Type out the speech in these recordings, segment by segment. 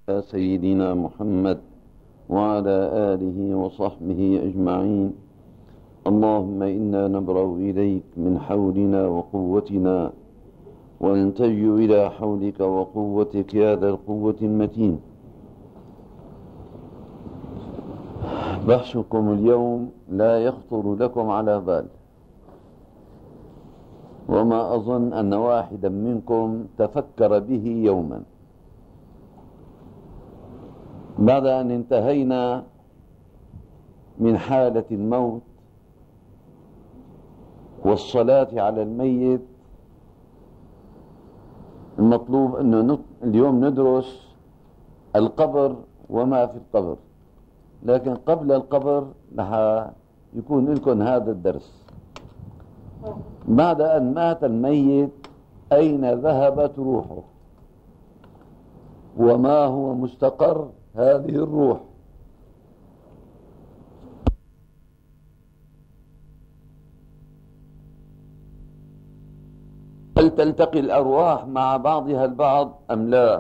سيدنا محمد وعلى آله وصحبه أجمعين. اللهم إنا نبرأ إليك من حولنا وقوتنا ونلتجئ إلى حولك وقوتك يا ذا القوة المتين. بحثكم اليوم لا يخطر لكم على بال، وما أظن أن واحدا منكم تفكر به يوما. بعد أن انتهينا من حالة الموت والصلاة على الميت، المطلوب أنه اليوم ندرس القبر وما في القبر، لكن قبل القبر رح يكون لكم هذا الدرس. بعد أن مات الميت أين ذهبت روحه وما هو مستقر هذه الروح؟ هل تلتقي الأرواح مع بعضها البعض أم لا؟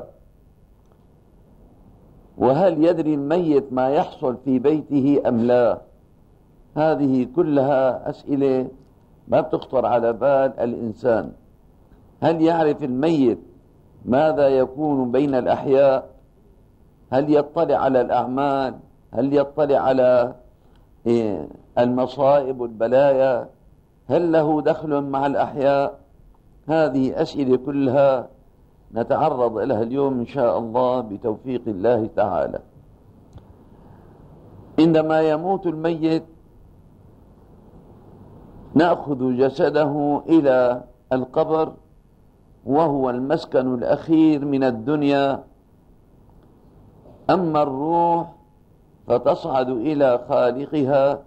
وهل يدري الميت ما يحصل في بيته أم لا؟ هذه كلها أسئلة ما بتخطر على بال الإنسان. هل يعرف الميت ماذا يكون بين الأحياء؟ هل يطلع على الأعمال؟ هل يطلع على المصائب والبلايا؟ هل له دخل مع الأحياء؟ هذه أسئلة كلها نتعرض لها اليوم إن شاء الله بتوفيق الله تعالى. عندما يموت الميت نأخذ جسده إلى القبر، وهو المسكن الأخير من الدنيا. أما الروح فتصعد إلى خالقها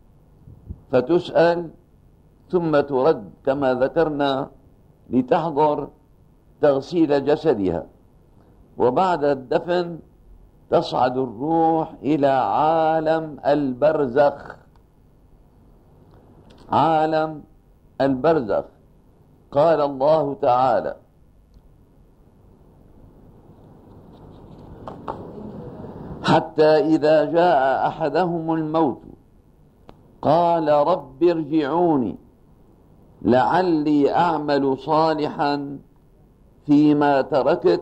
فتسأل ثم ترد كما ذكرنا لتحضر تغسيل جسدها، وبعد الدفن تصعد الروح إلى عالم البرزخ. عالم البرزخ قال الله تعالى: حتى إذا جاء أحدهم الموت قال رب ارجعوني لعلي أعمل صالحا فيما تركت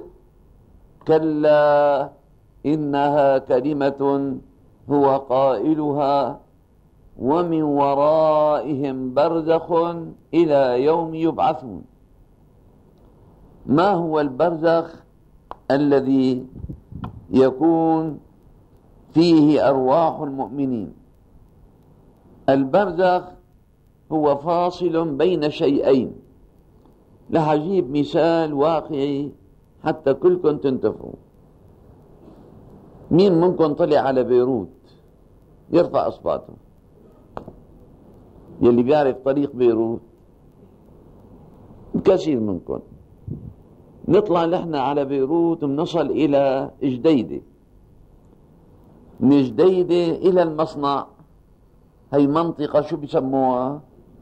كلا إنها كلمة هو قائلها ومن ورائهم برزخ إلى يوم يبعثون. ما هو البرزخ الذي يكون فيه أرواح المؤمنين؟ البرزخ هو فاصل بين شيئين. لهجيب مثال واقعي حتى كلكم تنتفعوا. مين منكم طلع على بيروت؟ يرفع أصبعته. يلي بيعرف طريق بيروت كثير منكم. نطلع نحن على بيروت ونصل إلى جديدة، من جديدة إلى المصنع. هي منطقة شو بيسموها؟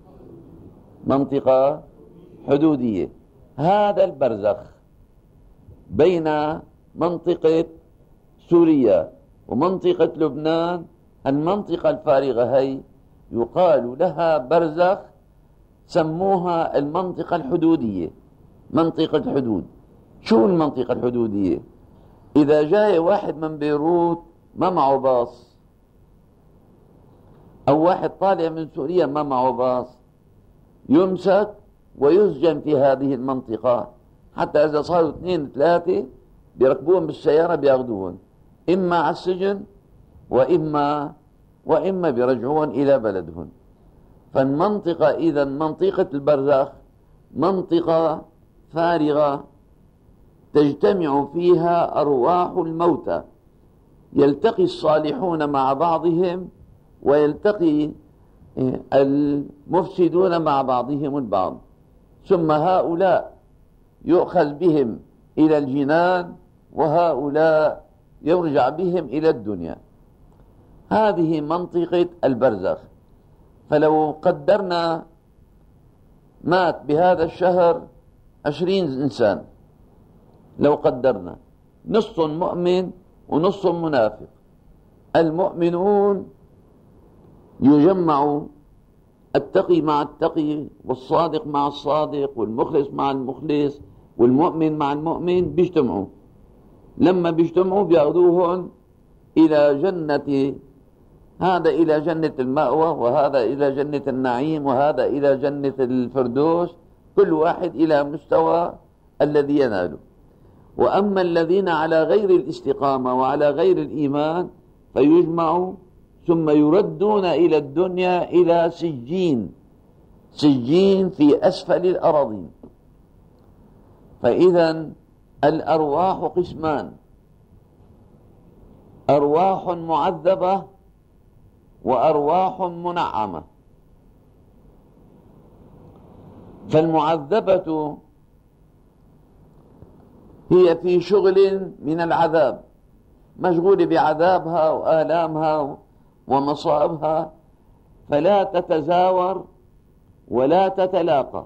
منطقة حدودية. هذا البرزخ بين منطقة سوريا ومنطقة لبنان. المنطقة الفارغة هي يقال لها برزخ، سموها المنطقة الحدودية، منطقة الحدود. شو المنطقة الحدودية؟ إذا جاء واحد من بيروت ما معه باص، أو واحد طالع من سوريا ما معه باص، يمسك ويسجن في هذه المنطقة، حتى إذا صاروا 2 3 بيركبوهم بالسيارة بياخدوهم إما على السجن وإما بيرجعون إلى بلدهم. فالمنطقة إذا منطقة البرزخ منطقة فارغة تجتمع فيها أرواح الموتى، يلتقي الصالحون مع بعضهم ويلتقي المفسدون مع بعضهم البعض، ثم هؤلاء يؤخذ بهم إلى الجنان وهؤلاء يرجع بهم إلى الدنيا. هذه منطقة البرزخ. فلو قدرنا مات بهذا الشهر 20 إنسان، لو قدرنا نص مؤمن ونص منافق. المؤمنون يجمع التقي مع التقي، والصادق مع الصادق، والمخلص مع المخلص، والمؤمن مع المؤمن، بيجتمعوا. لما بيجتمعوا بياخذوهم إلى جنة، هذا إلى جنة المأوى، وهذا إلى جنة النعيم، وهذا إلى جنة الفردوس، كل واحد إلى مستوى الذي يناله. وأما الذين على غير الاستقامة وعلى غير الإيمان فيجمعوا ثم يردون إلى الدنيا إلى سجين في أسفل الأراضين. فإذا الأرواح قسمان: أرواح معذبة وأرواح منعمة. فالمعذبة هي في شغل من العذاب، مشغولة بعذابها وآلامها ومصائبها، فلا تتزاور ولا تتلاقى.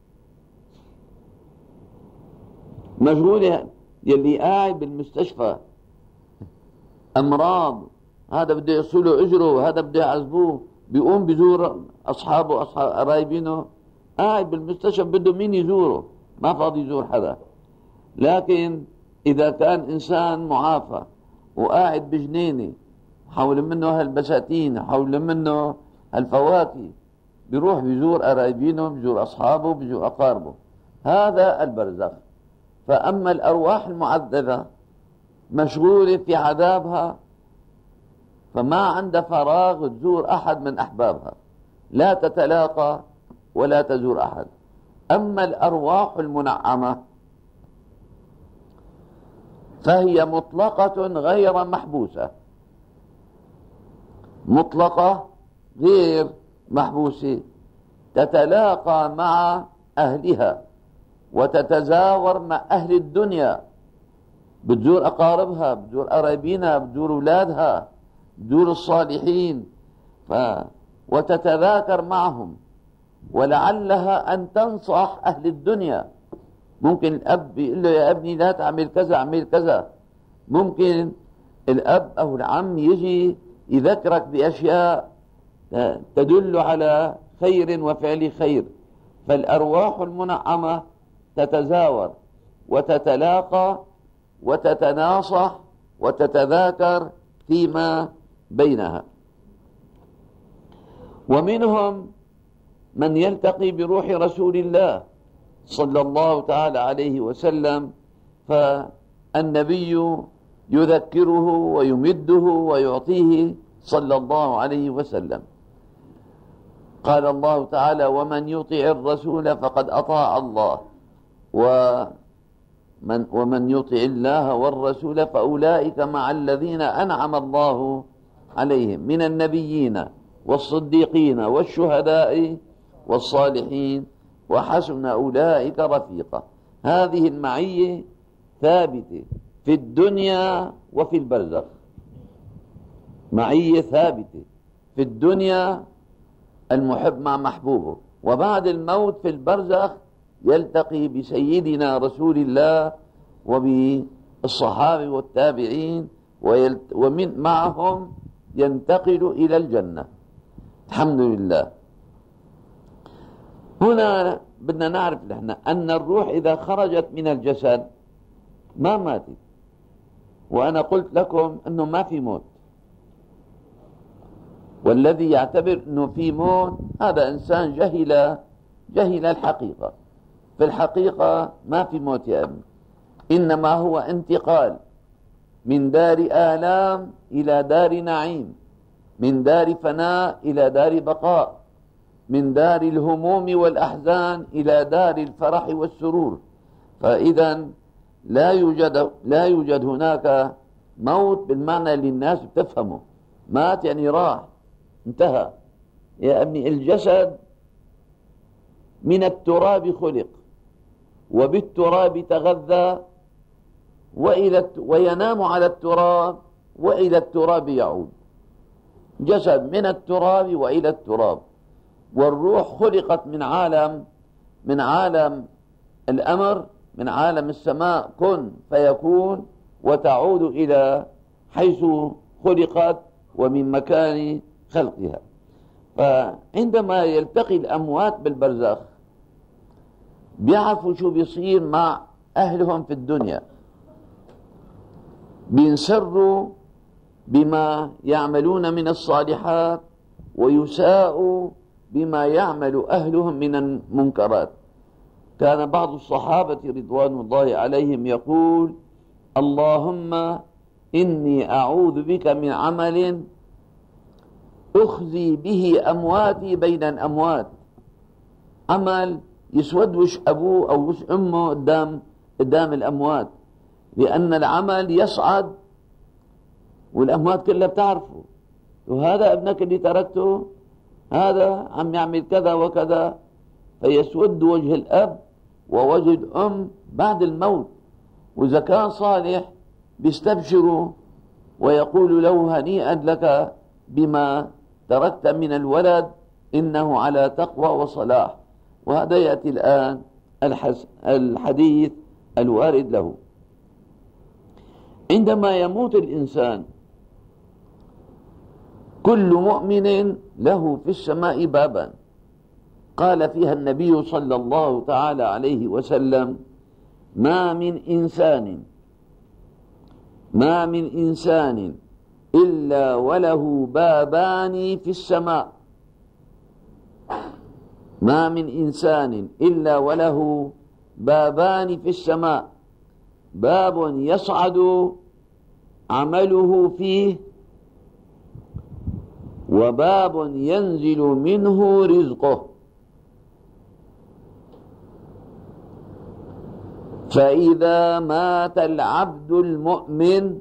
مشغولة يلي قاعد بالمستشفى أمراض، هذا بده يصله أجره، هذا بده يعذبوه، بيقوم بيزور أصحابه أصحاب قرايبينه، قاعد بالمستشفى بده مين يزوره؟ ما فاضي يزور حدا. لكن إذا كان إنسان معافى وقاعد بجنينة حول منه هالبساتين، حول منه هالفواكه، بيروح بيزور قرايبينه، بيزور أصحابه، بيزور أقاربه، هذا البرزخ. فأما الأرواح المعذبة مشغولة في عذابها، فما عند فراغ تزور أحد من أحبابها، لا تتلاقى ولا تزور أحد. أما الأرواح المنعمة فهي مطلقة غير محبوسة، مطلقة غير محبوسة، تتلاقى مع أهلها وتتزاور مع أهل الدنيا، بتزور أقاربها، بتزور قرايبينها، بتزور أولادها، بتزور الصالحين، وتتذاكر معهم، ولعلها أن تنصح أهل الدنيا. ممكن الأب يقول له يا ابني لا تعمل كذا، اعمل كذا. ممكن الأب أو العم يجي يذكرك بأشياء تدل على خير وفعل خير. فالأرواح المنعمة تتزاور وتتلاقى وتتناصح وتتذاكر فيما بينها. ومنهم من يلتقي بروح رسول الله صلى الله تعالى عليه وسلم، فالنبي يذكره ويمده ويعطيه صلى الله عليه وسلم. قال الله تعالى: ومن يطع الرسول فقد أطاع الله، ومن يطع الله والرسول فأولئك مع الذين أنعم الله عليهم من النبيين والصديقين والشهداء والصالحين وحسن أولئك رفيقا. هذه المعية ثابتة في الدنيا وفي البرزخ. معية ثابتة في الدنيا، المحب مع محبوبه، وبعد الموت في البرزخ يلتقي بسيدنا رسول الله وبالصحابة والتابعين، ومن معهم ينتقل إلى الجنة. الحمد لله. هنا بدنا نعرف نحن أن الروح إذا خرجت من الجسد ما ماتت، وأنا قلت لكم أنه ما في موت، والذي يعتبر أنه في موت هذا إنسان جهل الحقيقة. في الحقيقة ما في موت يا ابني، إنما هو انتقال من دار آلام إلى دار نعيم، من دار فناء إلى دار بقاء، من دار الهموم والأحزان إلى دار الفرح والسرور. فإذا لا يوجد هناك موت بالمعنى اللي الناس بتفهمه. مات يعني راح، انتهى يا ابني. الجسد من التراب خلق، وبالتراب تغذى، وينام على التراب، وإلى التراب يعود. جسد من التراب وإلى التراب. والروح خلقت من عالم الأمر، من عالم السماء كن فيكون، وتعود إلى حيث خلقت ومن مكان خلقها. فعندما يلتقي الأموات بالبرزخ بيعرفوا شو بيصير مع أهلهم في الدنيا، بينسروا بما يعملون من الصالحات ويساءوا بما يعمل أهلهم من المنكرات. كان بعض الصحابة رضوان الله عليهم يقول: اللهم إني أعوذ بك من عمل أخزي به أمواتي بين الأموات، عمل يسود وش أبوه أو وش أمه قدام الأموات، لأن العمل يصعد والأموات كلها بتعرفه، وهذا ابنك اللي تركته، هذا عم يعمل كذا وكذا، فيسود وجه الأب ووجه الأم بعد الموت. وإذا كان صالح بيستبشروا ويقول له: هنيئا لك بما تركت من الولد، إنه على تقوى وصلاح. وهذا يأتي الآن الحديث الوارد له. عندما يموت الإنسان كل مؤمن له في السماء بابا، قال فيها النبي صلى الله تعالى عليه وسلم: ما من إنسان إلا وله بابان في السماء، ما من إنسان إلا وله بابان في السماء، باب يصعد عمله فيه، وباب ينزل منه رزقه. فإذا مات العبد المؤمن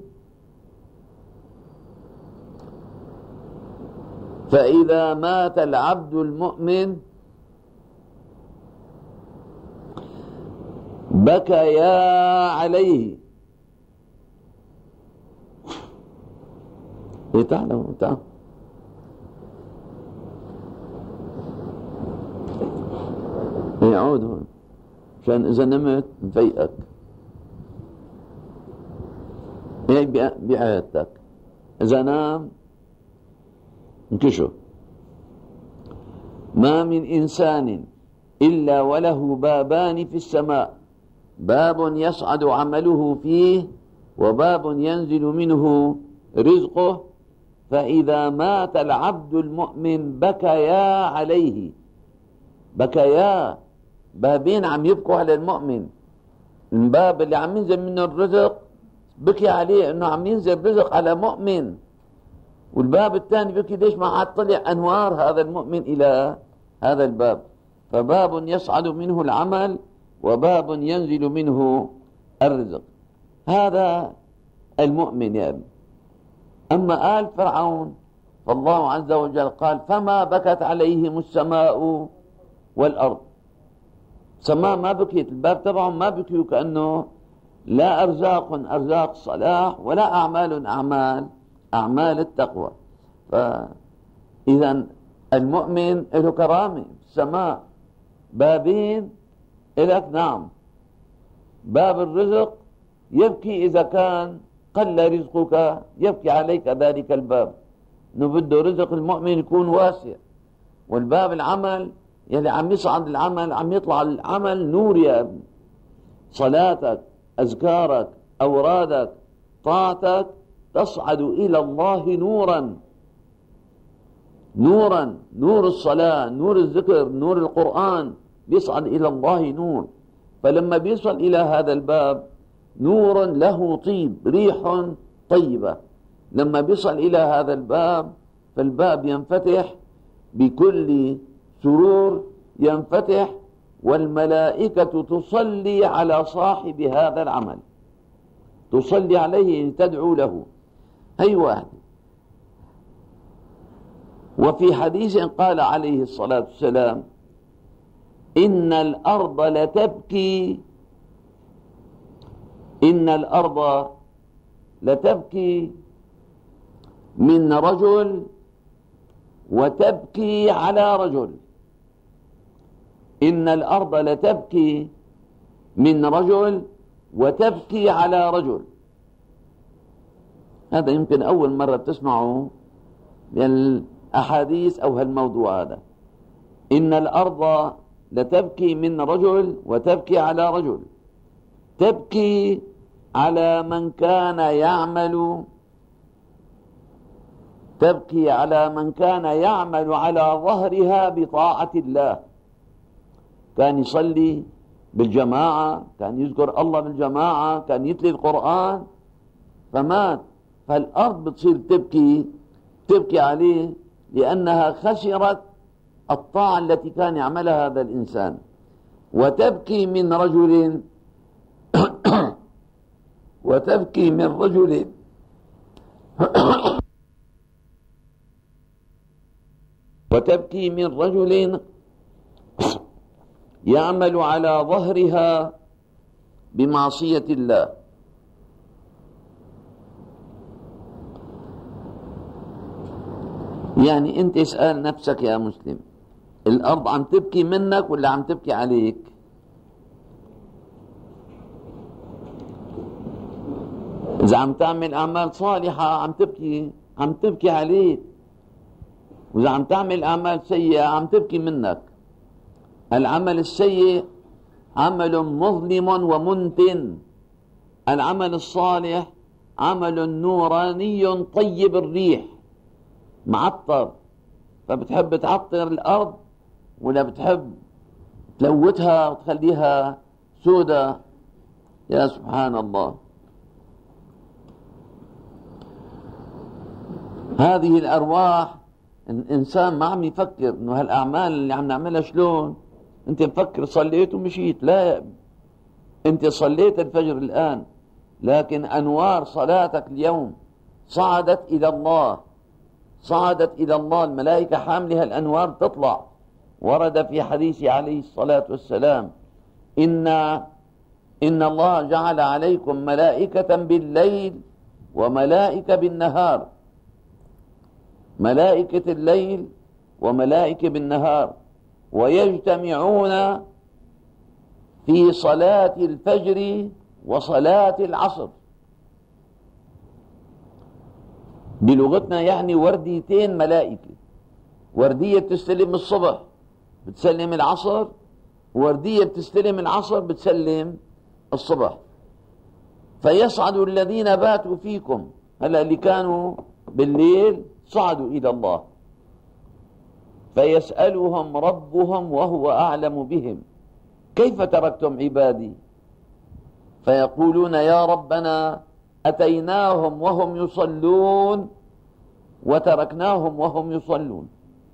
بكيا عليه. تعالوا يعود هون عشان إذا نمت نفيقك، هيك بعيادتك. إذا نام انكشف. ما من إنسان إلا وله بابان في السماء، باب يصعد عمله فيه، وباب ينزل منه رزقه. فإذا مات العبد المؤمن بكيا عليه. بكيا، بابين عم يبكوا على المؤمن. الباب اللي عم ينزل منه الرزق بكي عليه انه عم ينزل رزق على مؤمن، والباب الثاني بكي ليش ما عاد طلع انوار هذا المؤمن الى هذا الباب. فباب يصعد منه العمل، وباب ينزل منه الرزق. هذا المؤمن يا ابن. أما آل فرعون فالله عز وجل قال: فما بكت عليهم السماء والأرض. السماء ما بكيت، الباب تبعهم ما بكيوا، كأنه لا أرزاق صلاح ولا أعمال التقوى. فإذا المؤمن له كرامة في السماء. بابين إلك، نعم، باب الرزق يبكي إذا كان قل رزقك، يبكي عليك ذلك الباب، انه بده رزق المؤمن يكون واسع. والباب العمل يلي عم يصعد العمل، عم يطلع العمل نور يا ابني. صلاتك، أذكارك، أورادك، طاعتك تصعد إلى الله نورا، نور الصلاة، نور الذكر، نور القرآن، بيصعد إلى الله نور. فلما بيصل إلى هذا الباب نور له طيب، ريح طيبة. لما بيصل إلى هذا الباب فالباب ينفتح بكل سرور، ينفتح، والملائكة تصلي على صاحب هذا العمل، تصلي عليه، تدعو له. هي واحد. وفي حديث قال عليه الصلاة والسلام: إن الأرض لتبكي من رجل وتبكي على رجل. إن الأرض لتبكي من رجل وتبكي على رجل. هذا يمكن أول مرة بتسمعوا الأحاديث أو هالموضوع هذا. إن الأرض لتبكي من رجل وتبكي على رجل، تبكي على من كان يعمل، تبكي على من كان يعمل على ظهرها بطاعة الله، كان يصلي بالجماعة، كان يذكر الله بالجماعة، كان يتلي القرآن، فمات، فالأرض بتصير تبكي عليه لأنها خسرت الطاعة التي كان يعملها هذا الإنسان. وتبكي من رجل وتبكي من رجل وتبكي من رجل يعمل على ظهرها بمعصية الله. يعني انت اسأل نفسك يا مسلم، الأرض عم تبكي منك ولا عم تبكي عليك؟ إذا عم تعمل أعمال صالحة عم تبكي عليك، وإذا عم تعمل أعمال سيئة عم تبكي منك. العمل السيء عمل مظلم ومنتن، العمل الصالح عمل نوراني طيب الريح معطر. فبتحب تعطر الأرض ولا بتحب تلوثها وتخليها سودة؟ يا سبحان الله. هذه الأرواح، الإنسان ما عم يفكر إنه هالأعمال اللي عم نعملها شلون. أنت مفكر صليت ومشيت، لا، أنت صليت الفجر الآن، لكن أنوار صلاتك اليوم صعدت إلى الله، صعدت إلى الله، الملائكة حاملها الأنوار تطلع. ورد في حديث عليه الصلاة والسلام: إن الله جعل عليكم ملائكة بالليل وملائكة بالنهار، ملائكة الليل وملائكة بالنهار، ويجتمعون في صلاة الفجر وصلاة العصر. بلغتنا يعني ورديتين ملائكة، وردية بتستلم الصبح بتسلم العصر، وردية بتستلم العصر بتسلم الصبح. فيصعد الذين باتوا فيكم، هلا اللي كانوا بالليل صعدوا إلى الله، فيسألهم ربهم وهو أعلم بهم: كيف تركتم عبادي؟ فيقولون: يا ربنا أتيناهم وهم يصلون وتركناهم وهم يصلون.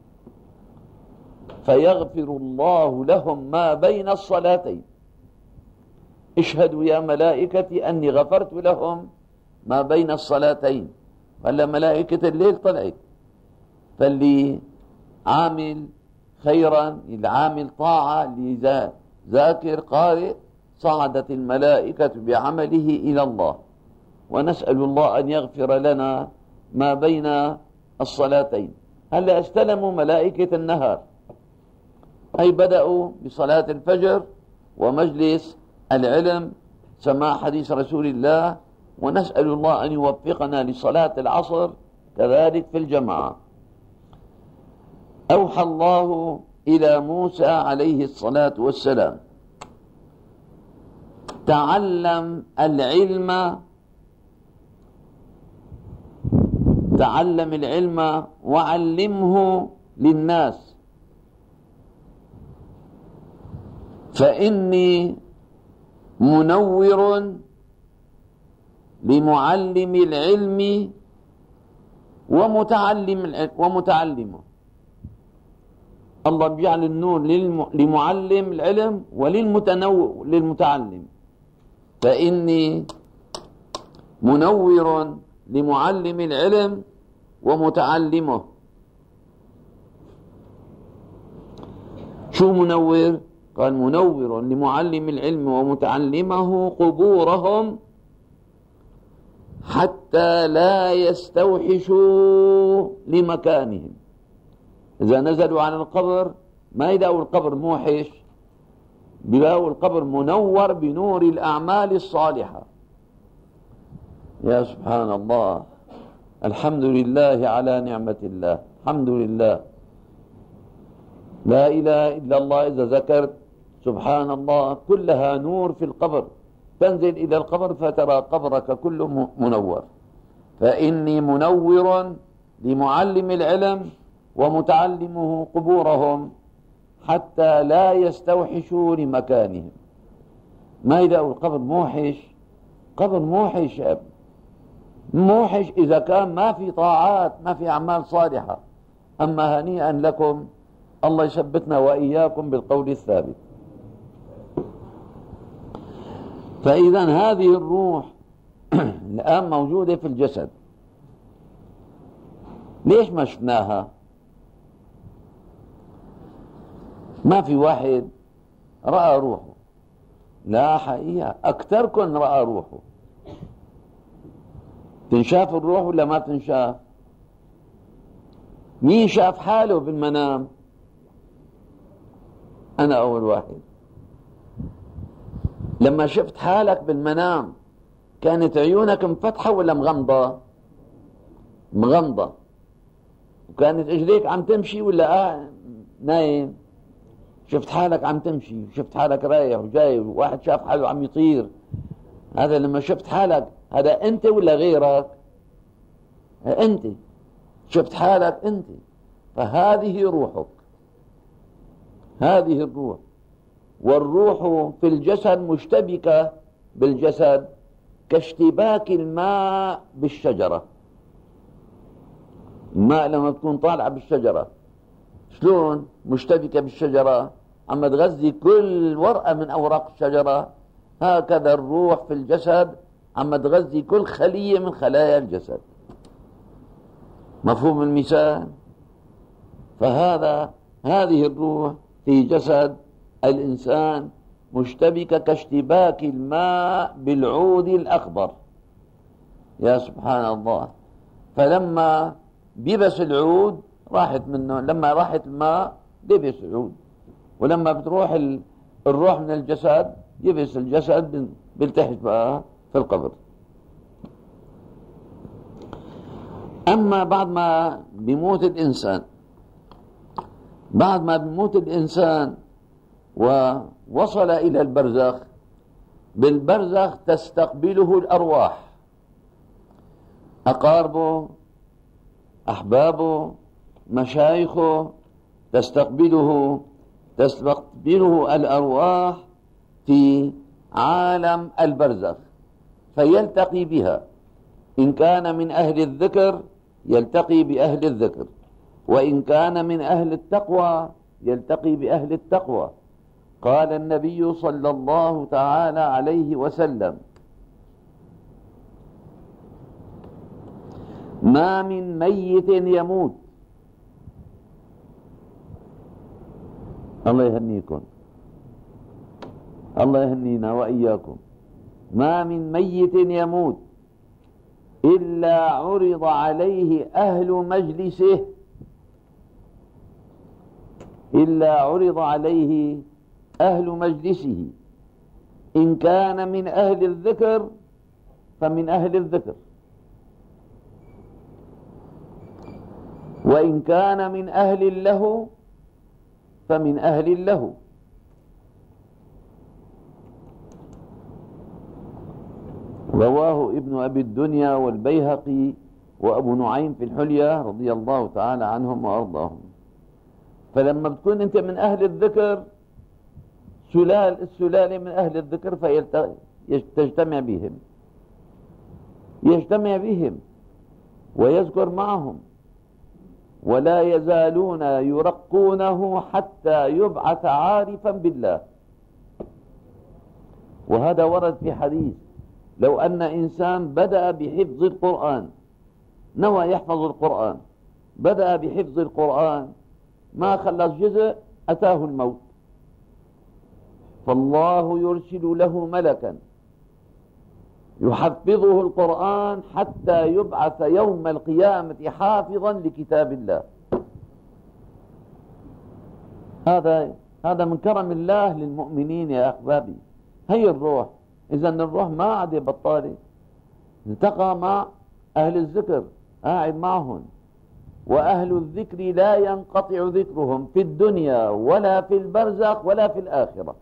فيغفر الله لهم ما بين الصلاتين. اشهدوا يا ملائكتي أني غفرت لهم ما بين الصلاتين. هلا ملائكة الليل طلعت، فاللي عامل خيرا، اللي عامل طاعة، اللي ذاكر قارئ، صعدت الملائكة بعمله إلى الله. ونسأل الله أن يغفر لنا ما بين الصلاتين. هلا استلموا ملائكة النهار، أي بدأوا بصلاة الفجر ومجلس العلم، سماع حديث رسول الله، ونسأل الله أن يوفقنا لصلاة العصر كذلك في الجماعة. أوحى الله إلى موسى عليه الصلاة والسلام: تعلم العلم وعلمه للناس، فإني منور لمعلم العلم ومتعلمه. الله بيجعل النور لمعلم العلم للمتعلم. فإني منور لمعلم العلم ومتعلمه. شو منور؟ قال: منور لمعلم العلم ومتعلمه قبورهم حتى لا يستوحشوا لمكانهم. إذا نزلوا على القبر ما يلاقوا القبر موحش، بيلاقوا القبر منور بنور الأعمال الصالحة. يا سبحان الله. الحمد لله على نعمة الله، الحمد لله. لا إله إلا الله إذا ذكرت سبحان الله كلها نور في القبر، تنزل إلى القبر فترى قبرك كله منور. فإني منور لمعلم العلم ومتعلمه قبورهم حتى لا يستوحشوا لمكانهم. ما يلاقوا القبر موحش، قبر موحش، موحش إذا كان ما في طاعات، ما في أعمال صالحة. أما هنيئا لكم، الله يثبتنا وإياكم بالقول الثابت. فإذا هذه الروح الآن موجودة في الجسد، ليش ما شفناها؟ ما في واحد رأى روحه، لا حقيقة أكثركم رأى روحه. تنشاف الروح ولا ما تنشاف؟ مين شاف حاله بالمنام؟ أنا أول واحد. لما شفت حالك بالمنام كانت عيونك مفتحة ولا مغمضة؟ مغمضة. وكانت رجليك عم تمشي ولا نايم؟ شفت حالك عم تمشي، شفت حالك رايح وجاي، واحد شاف حاله عم يطير. هذا لما شفت حالك، هذا أنت ولا غيرك؟ أنت شفت حالك أنت. فهذه روحك، هذه الروح. والروح في الجسد مشتبكة بالجسد كاشتباك الماء بالشجرة. الماء لما تكون طالعة بالشجرة شلون مشتبكة بالشجرة، عم تغذي كل ورقة من أوراق الشجرة، هكذا الروح في الجسد عم تغذي كل خلية من خلايا الجسد. مفهوم المثال؟ هذه الروح في جسد الإنسان مشتبكة كاشتباك الماء بالعود الأخضر. يا سبحان الله. فلما بيبس العود راحت منه، لما راحت الماء لبس العود. ولما بتروح الروح من الجسد يبس الجسد، بيلتحق بقى في القبر. أما بعد ما بيموت الإنسان، بعد ما بيموت الإنسان ووصل إلى البرزخ، بالبرزخ تستقبله الأرواح، أقاربه، أحبابه، مشايخه، تستقبله الأرواح في عالم البرزخ، فيلتقي بها. إن كان من أهل الذكر يلتقي بأهل الذكر، وإن كان من أهل التقوى يلتقي بأهل التقوى. قال النبي صلى الله تعالى عليه وسلم: ما من ميت يموت، الله يهنيكم، الله يهنينا وإياكم، ما من ميت يموت إلا عرض عليه أهل مجلسه، إلا عرض عليه أهل مجلسه. إن كان من أهل الذكر فمن أهل الذكر، وإن كان من أهل اللهو فمن أهل اللهو. رواه ابن أبي الدنيا والبيهقي وأبو نعيم في الحلية رضي الله تعالى عنهم وأرضاهم. فلما بتكون أنت من أهل الذكر، السلالة من أهل الذكر تجتمع بهم، يجتمع بهم ويذكر معهم، ولا يزالون يرقونه حتى يبعث عارفا بالله. وهذا ورد في حديث: لو أن إنسان بدأ بحفظ القرآن، نوى يحفظ القرآن، بدأ بحفظ القرآن، ما خلص جزء أتاه الموت، فالله يرسل له ملكا يحفظه القرآن حتى يبعث يوم القيامة حافظا لكتاب الله. هذا من كرم الله للمؤمنين يا أحبابي. هي الروح، إذن الروح ما عاد بطالة، التقى مع أهل الذكر قاعد معهم. وأهل الذكر لا ينقطع ذكرهم في الدنيا ولا في البرزخ ولا في الآخرة،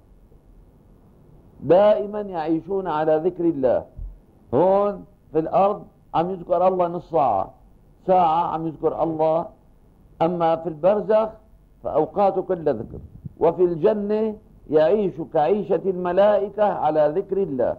دائما يعيشون على ذكر الله. هون في الأرض عم يذكر الله نص ساعة، ساعة عم يذكر الله. أما في البرزخ فأوقاته كلها ذكر. وفي الجنة يعيش كعيشة الملائكة على ذكر الله.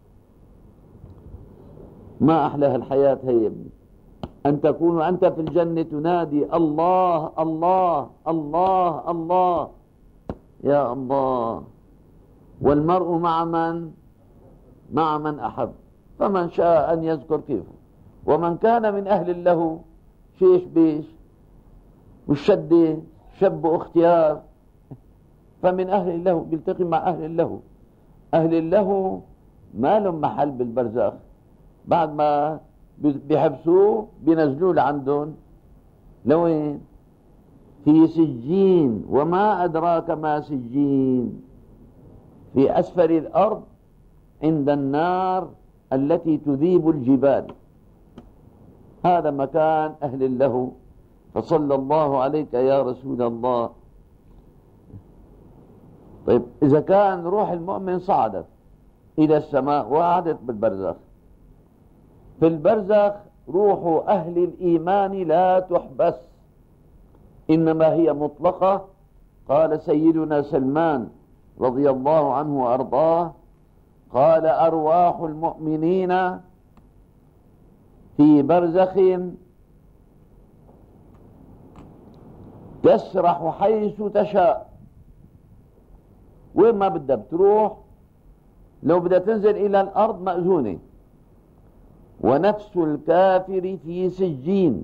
ما أحلى الحياة هي يا ابني، أن تكون أنت في الجنة تنادي الله الله الله الله يا الله، والمرء مع من؟ مع من أحب، فمن شاء أن يذكر كيفه. ومن كان من أهل اللهو شيش بيش والشدة شب واختيار، فمن أهل اللهو بيلتقي مع أهل اللهو. أهل اللهو ما لهم محل بالبرزخ، بعد ما بيحبسوه بينزلوه لعندهم لوين؟ في سجين. وما أدراك ما سجين؟ في أسفل الأرض عند النار التي تذيب الجبال. هذا مكان أهل اللهو. فصلى الله عليك يا رسول الله. طيب إذا كان روح المؤمن صعدت إلى السماء وقعدت بالبرزخ، في البرزخ روح أهل الإيمان لا تحبس، إنما هي مطلقة. قال سيدنا سلمان رضي الله عنه وأرضاه، قال أرواح المؤمنين في برزخ تسرح حيث تشاء. وين ما بدها بتروح، لو بدها تنزل إلى الأرض مأذونة. ونفس الكافر في سجين،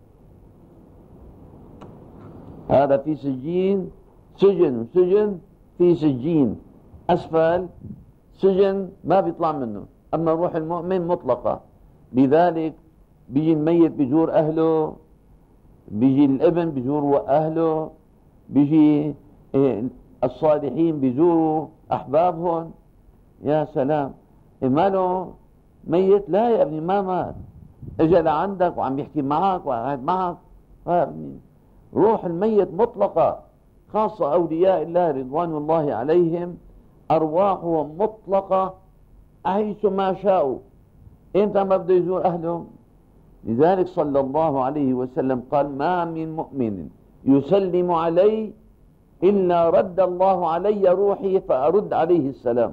هذا في سجين، سجن في سجين أسفل سجن ما بيطلع منه. أما روح المؤمن مطلقة. لذلك بيجي الميت بيزور أهله، بيجي الابن بيزور أهله، بيجي الصالحين بيزوروا أحبابهم. يا سلام، ماله ميت؟ لا يا ابني ما مات، اجى لعندك وعم يحكي معك وقاعد معك. روح الميت مطلقة، خاصة أولياء الله رضوان الله عليهم أرواحهم مطلقة حيث ما شاءوا، إمتى ما بده يزور أهلهم. لذلك صلى الله عليه وسلم قال ما من مؤمن يسلم علي إلا رد الله علي روحي فأرد عليه السلام.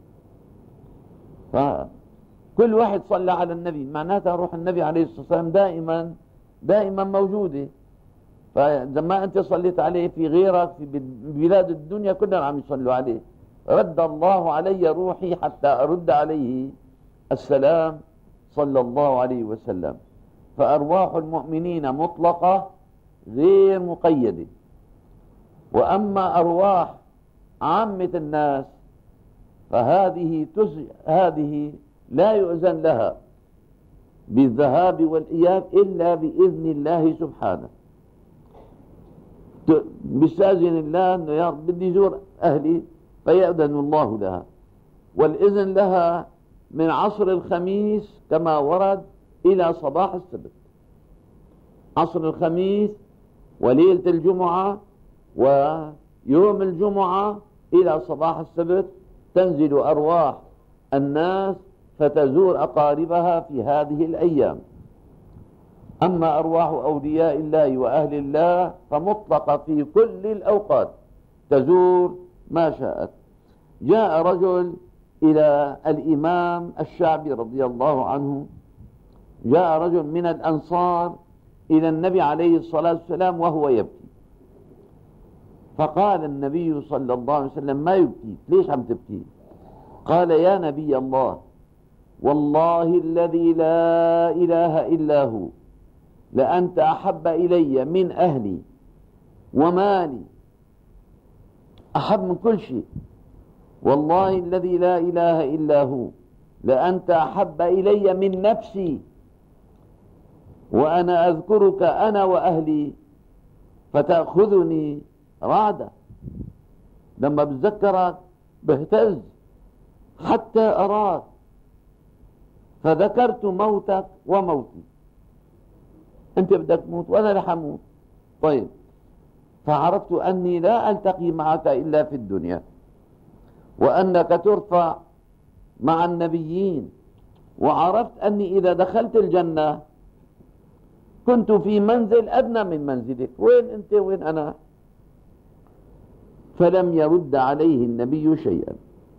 كل واحد صلى على النبي معناتها روح النبي عليه الصلاة والسلام دائما موجودة. فإذا ما أنت صليت عليه في غيرك في بلاد الدنيا كلهم عم يصلوا عليه. رد الله علي روحي حتى أرد عليه السلام صلى الله عليه وسلم. فأرواح المؤمنين مطلقة غير مقيدة. وأما أرواح عامة الناس فهذه هذه لا يؤذن لها بالذهاب والإياب إلا بإذن الله سبحانه. بيستأذن الله أنه يا رب بدي يزور أهلي فيأذن الله لها. والإذن لها من عصر الخميس كما ورد إلى صباح السبت. عصر الخميس وليلة الجمعة ويوم الجمعة إلى صباح السبت تنزل أرواح الناس فتزور أقاربها في هذه الأيام. أما أرواح أولياء الله وأهل الله فمطلقة في كل الأوقات تزور ما شاءت. جاء رجل إلى الإمام الشعبي رضي الله عنه، جاء رجل من الأنصار إلى النبي عليه الصلاة والسلام وهو يبكي. فقال النبي صلى الله عليه وسلم ما يبكيك؟ ليش عم تبكي؟ قال يا نبي الله والله الذي لا إله إلا هو لأنت أحب إلي من أهلي ومالي، أحب من كل شيء. والله الذي لا إله إلا هو لأنت أحب إلي من نفسي، وأنا أذكرك أنا وأهلي فتأخذني رعدة. لما بتذكرك بهتز حتى أراك، فذكرت موتك وموتي. أنت بدك تموت وأنا رح أموت. طيب، فعرفت أني لا ألتقي معك إلا في الدنيا، وأنك ترفع مع النبيين، وعرفت أني إذا دخلت الجنة كنت في منزل أدنى من منزلك. وين أنت وين أنا؟ فلم يرد عليه النبي شيئا.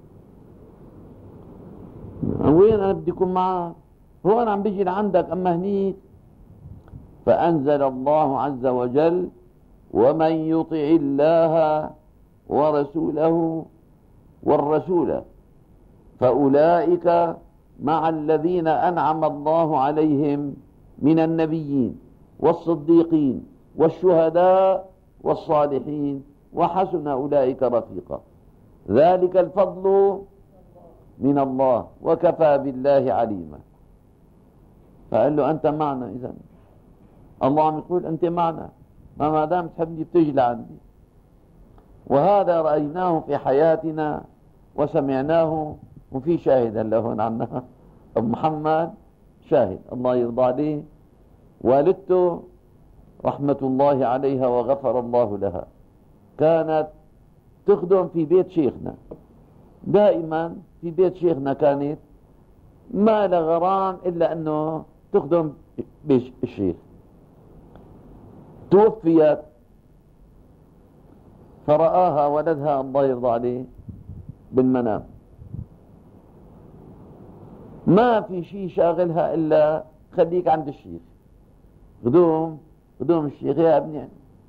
وين أنا بدي أكون معك؟ هو أنا عم بيجي لعندك أما هنيك؟ فأنزل الله عز وجل: ومن يطع الله ورسوله والرسول فأولئك مع الذين أنعم الله عليهم من النبيين والصديقين والشهداء والصالحين وحسن أولئك رفيقا، ذلك الفضل من الله وكفى بالله عليما. فقال له أنت معنا. إذن الله عم يقول أنت معنا، ما دام تحبني بتجي لعندي. وهذا رأيناه في حياتنا وسمعناه، وفي شاهد هلا هون عنا أبو محمد شاهد الله يرضى عليه، والدته رحمة الله عليها وغفر الله لها كانت تخدم في بيت شيخنا، دائما في بيت شيخنا كانت ما لها غرام إلا أنه تخدم بالشيخ. توفيت فرآها ولدها الله يرضى عليه بالمنام، ما في شيء شاغلها إلا خليك عند الشيخ، قدوم الشيخ يا ابني.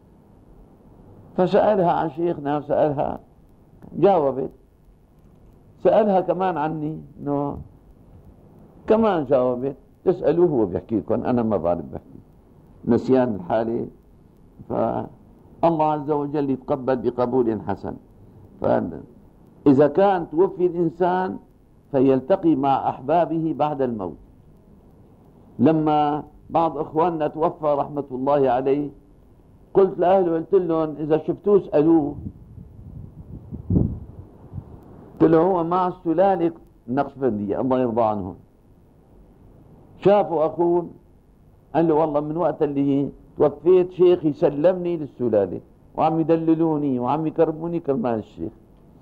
فسألها عن شيخنا وسألها، جاوبت. سألها كمان عني، انه كمان جاوبت. تسألوه هو بيحكي لكم، أنا ما بعرف بحكي، نسيان الحالة. فالله عز وجل يتقبل بقبول حسن. فإذا كان توفي الإنسان فيلتقي مع أحبابه بعد الموت. لما بعض إخواننا توفى رحمة الله عليه، قلت لأهله، قلت لهم إذا شفتوه اسألوه. قلت له هو مع السلالة النقشبندية الله يرضى عنهم، شافوا أخوه قال له والله من وقت اللي توفيت شيخي سلمني للسلالة، وعم يدللوني وعم يكرموني كرمان الشيخ.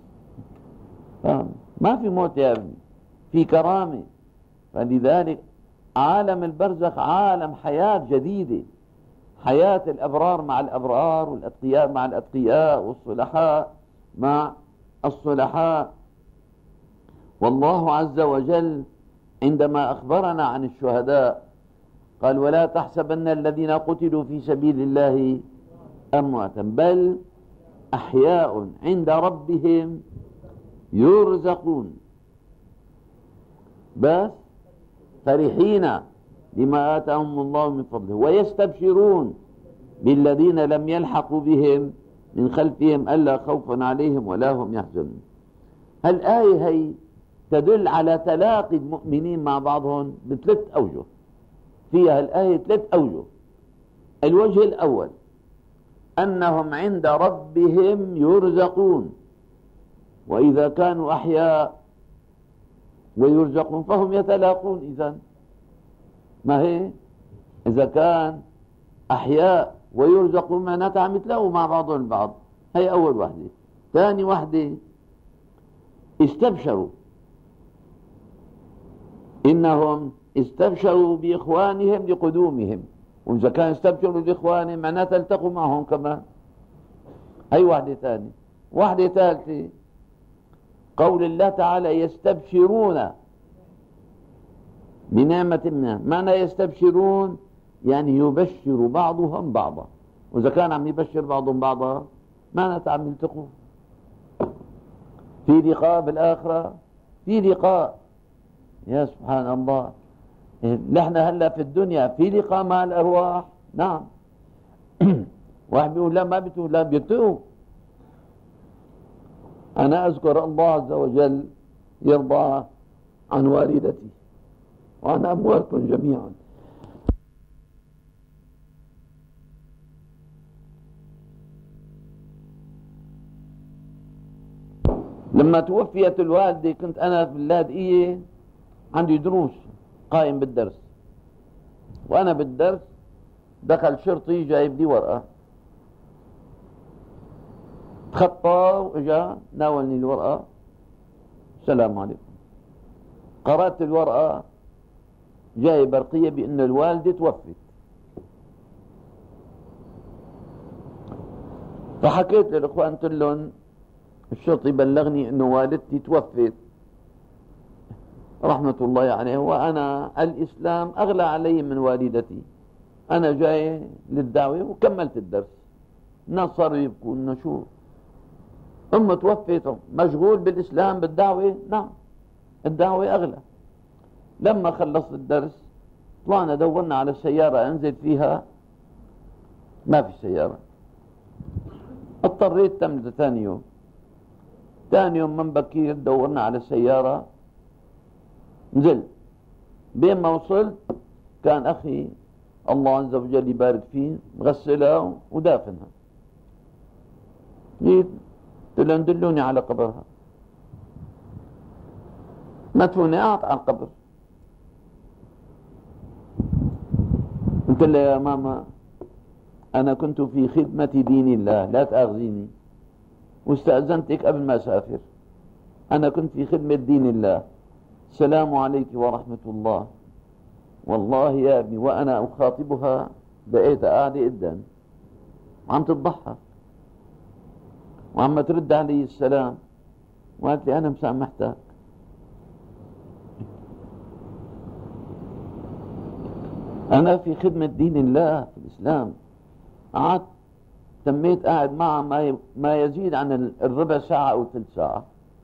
ما في موت يا ابني، في كرامة. فلذلك عالم البرزخ عالم حياة جديدة، حياة الأبرار مع الأبرار، والأتقياء مع الأتقياء، والصلحاء مع الصلحاء. والله عز وجل عندما أخبرنا عن الشهداء قال: ولا تحسبن الذين قتلوا في سبيل الله أمواتا بل أحياء عند ربهم يرزقون. بس فرحين بما آتاهم الله من فضله ويستبشرون بالذين لم يلحقوا بهم من خلفهم ألا خوف عليهم ولا هم يحزنون. الآية هي تدل على تلاقي المؤمنين مع بعضهم بثلاث أوجه. فيها الآية ثلاث أوجه. الوجه الأول أنهم عند ربهم يرزقون، وإذا كانوا أحياء ويرزقون فهم يتلاقون. إذن ما هي إذا كان أحياء ويرزقون معناتها عم يتلاقوا مع بعضهم البعض. هي أول وحدة. ثاني وحدة استبشروا، إنهم استبشروا بإخوانهم لقدومهم، وإذا كان استبشروا بإخوانهم معناتها التقوا معهم كمان. هي وحدة ثانية. وحدة ثالثة قول الله تعالى: يستبشرون بنعمة ما. معنى يستبشرون يعني يبشر بعضهم بعضا، وإذا كان عم يبشر بعضهم بعضا معناتها عم يلتقوا في لقاء بالآخرة، في لقاء. يا سبحان الله، نحن هلا في الدنيا في لقاء مع الأرواح. نعم. واحد بيقول لا ما بيتوه، لا بيتوه. أنا أذكر الله عز وجل يرضى عن والدتي وعن أموالكم جميعا. لما توفيت الوالدة كنت أنا في اللاذقية عندي دروس، قائم بالدرس، وأنا بالدرس دخل شرطي جايب لي ورقة، تخطى وإجا ناولني الورقة، السلام عليكم. قرأت الورقة، جاي برقية بأن الوالدة توفت. فحكيت للإخوان قلت لهم الشرطي بلغني أنه والدتي توفت رحمة الله عليه، وأنا الإسلام أغلى علي من والدتي، أنا جاي للدعوة وكملت الدرس. الناس صاروا يبكوا إنه شو أمه توفت، مشغول بالإسلام بالدعوة؟ نعم، الدعوة أغلى. لما خلصت الدرس طلعنا دورنا على السيارة أنزل فيها، ما في سيارة. اضطريت تمت ثاني يوم من بكير دورنا على السيارة، نزلت. بين ما وصلت كان أخي الله عز وجل يبارك فيه مغسلها ودافنها. جيت قلت لهم دلوني على قبرها، مدفونة قعدت على القبر. قلت لها يا ماما أنا كنت في خدمة دين الله لا تأخذيني، واستأذنتك قبل ما أسافر، أنا كنت في خدمة دين الله، السلام عليك ورحمة الله. والله يا ابني وأنا أخاطبها بقيت قاعدة قدام وعم تضحك وعم ترد علي السلام، وقالت لي أنا مسامحتك. أنا في خدمة دين الله في الإسلام. قعدت تميت قاعد معها ما يزيد عن الربع ساعة أو ثلث ساعة.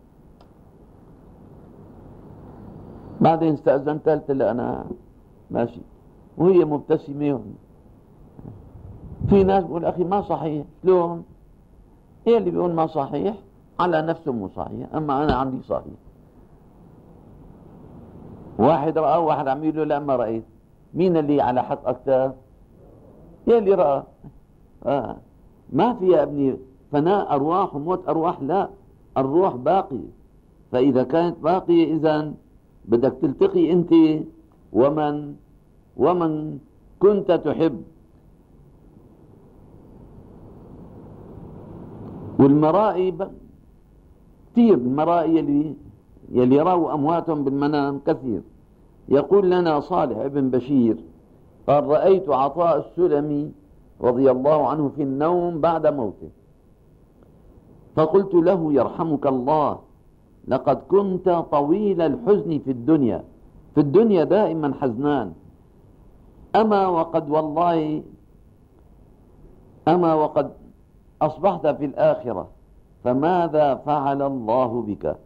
بعدين استأذنت قلت لها أنا ماشي، وهي مبتسمة. في ناس بيقول أخي ما صحيح، شلون؟ هي اللي بيقول ما صحيح على نفسه مو صحيح، أما أنا عندي صحيح. واحد رأى واحد عم يقول له لا ما رأيت، مين اللي على حق أكثر؟ هي اللي رأى. ما في يا ابني فناء أرواح وموت أرواح، لا، الروح باقية. فإذا كانت باقية إذن بدك تلتقي أنت ومن كنت تحب. والمرائي كثير، المرائي يلي رأوا أمواتهم بالمنام كثير. يقول لنا صالح ابن بشير قال رأيت عطاء السلمي رضي الله عنه في النوم بعد موته، فقلت له يرحمك الله لقد كنت طويل الحزن في الدنيا دائما حزنان، أما وقد أصبحت في الآخرة فماذا فعل الله بك؟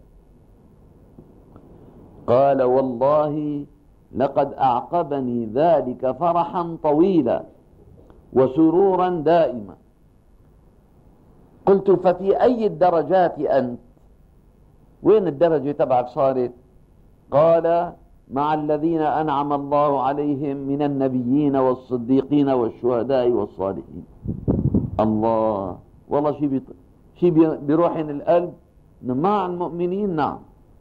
قال والله لقد أعقبني ذلك فرحا طويلا وسرورا دائما. قلت ففي أي الدرجات أنت؟ وين الدرجة تبعك صارت؟ قال مع الذين أنعم الله عليهم من النبيين والصديقين والشهداء والصالحين. الله، والله شيء بروحن القلب مع المؤمنين. نعم.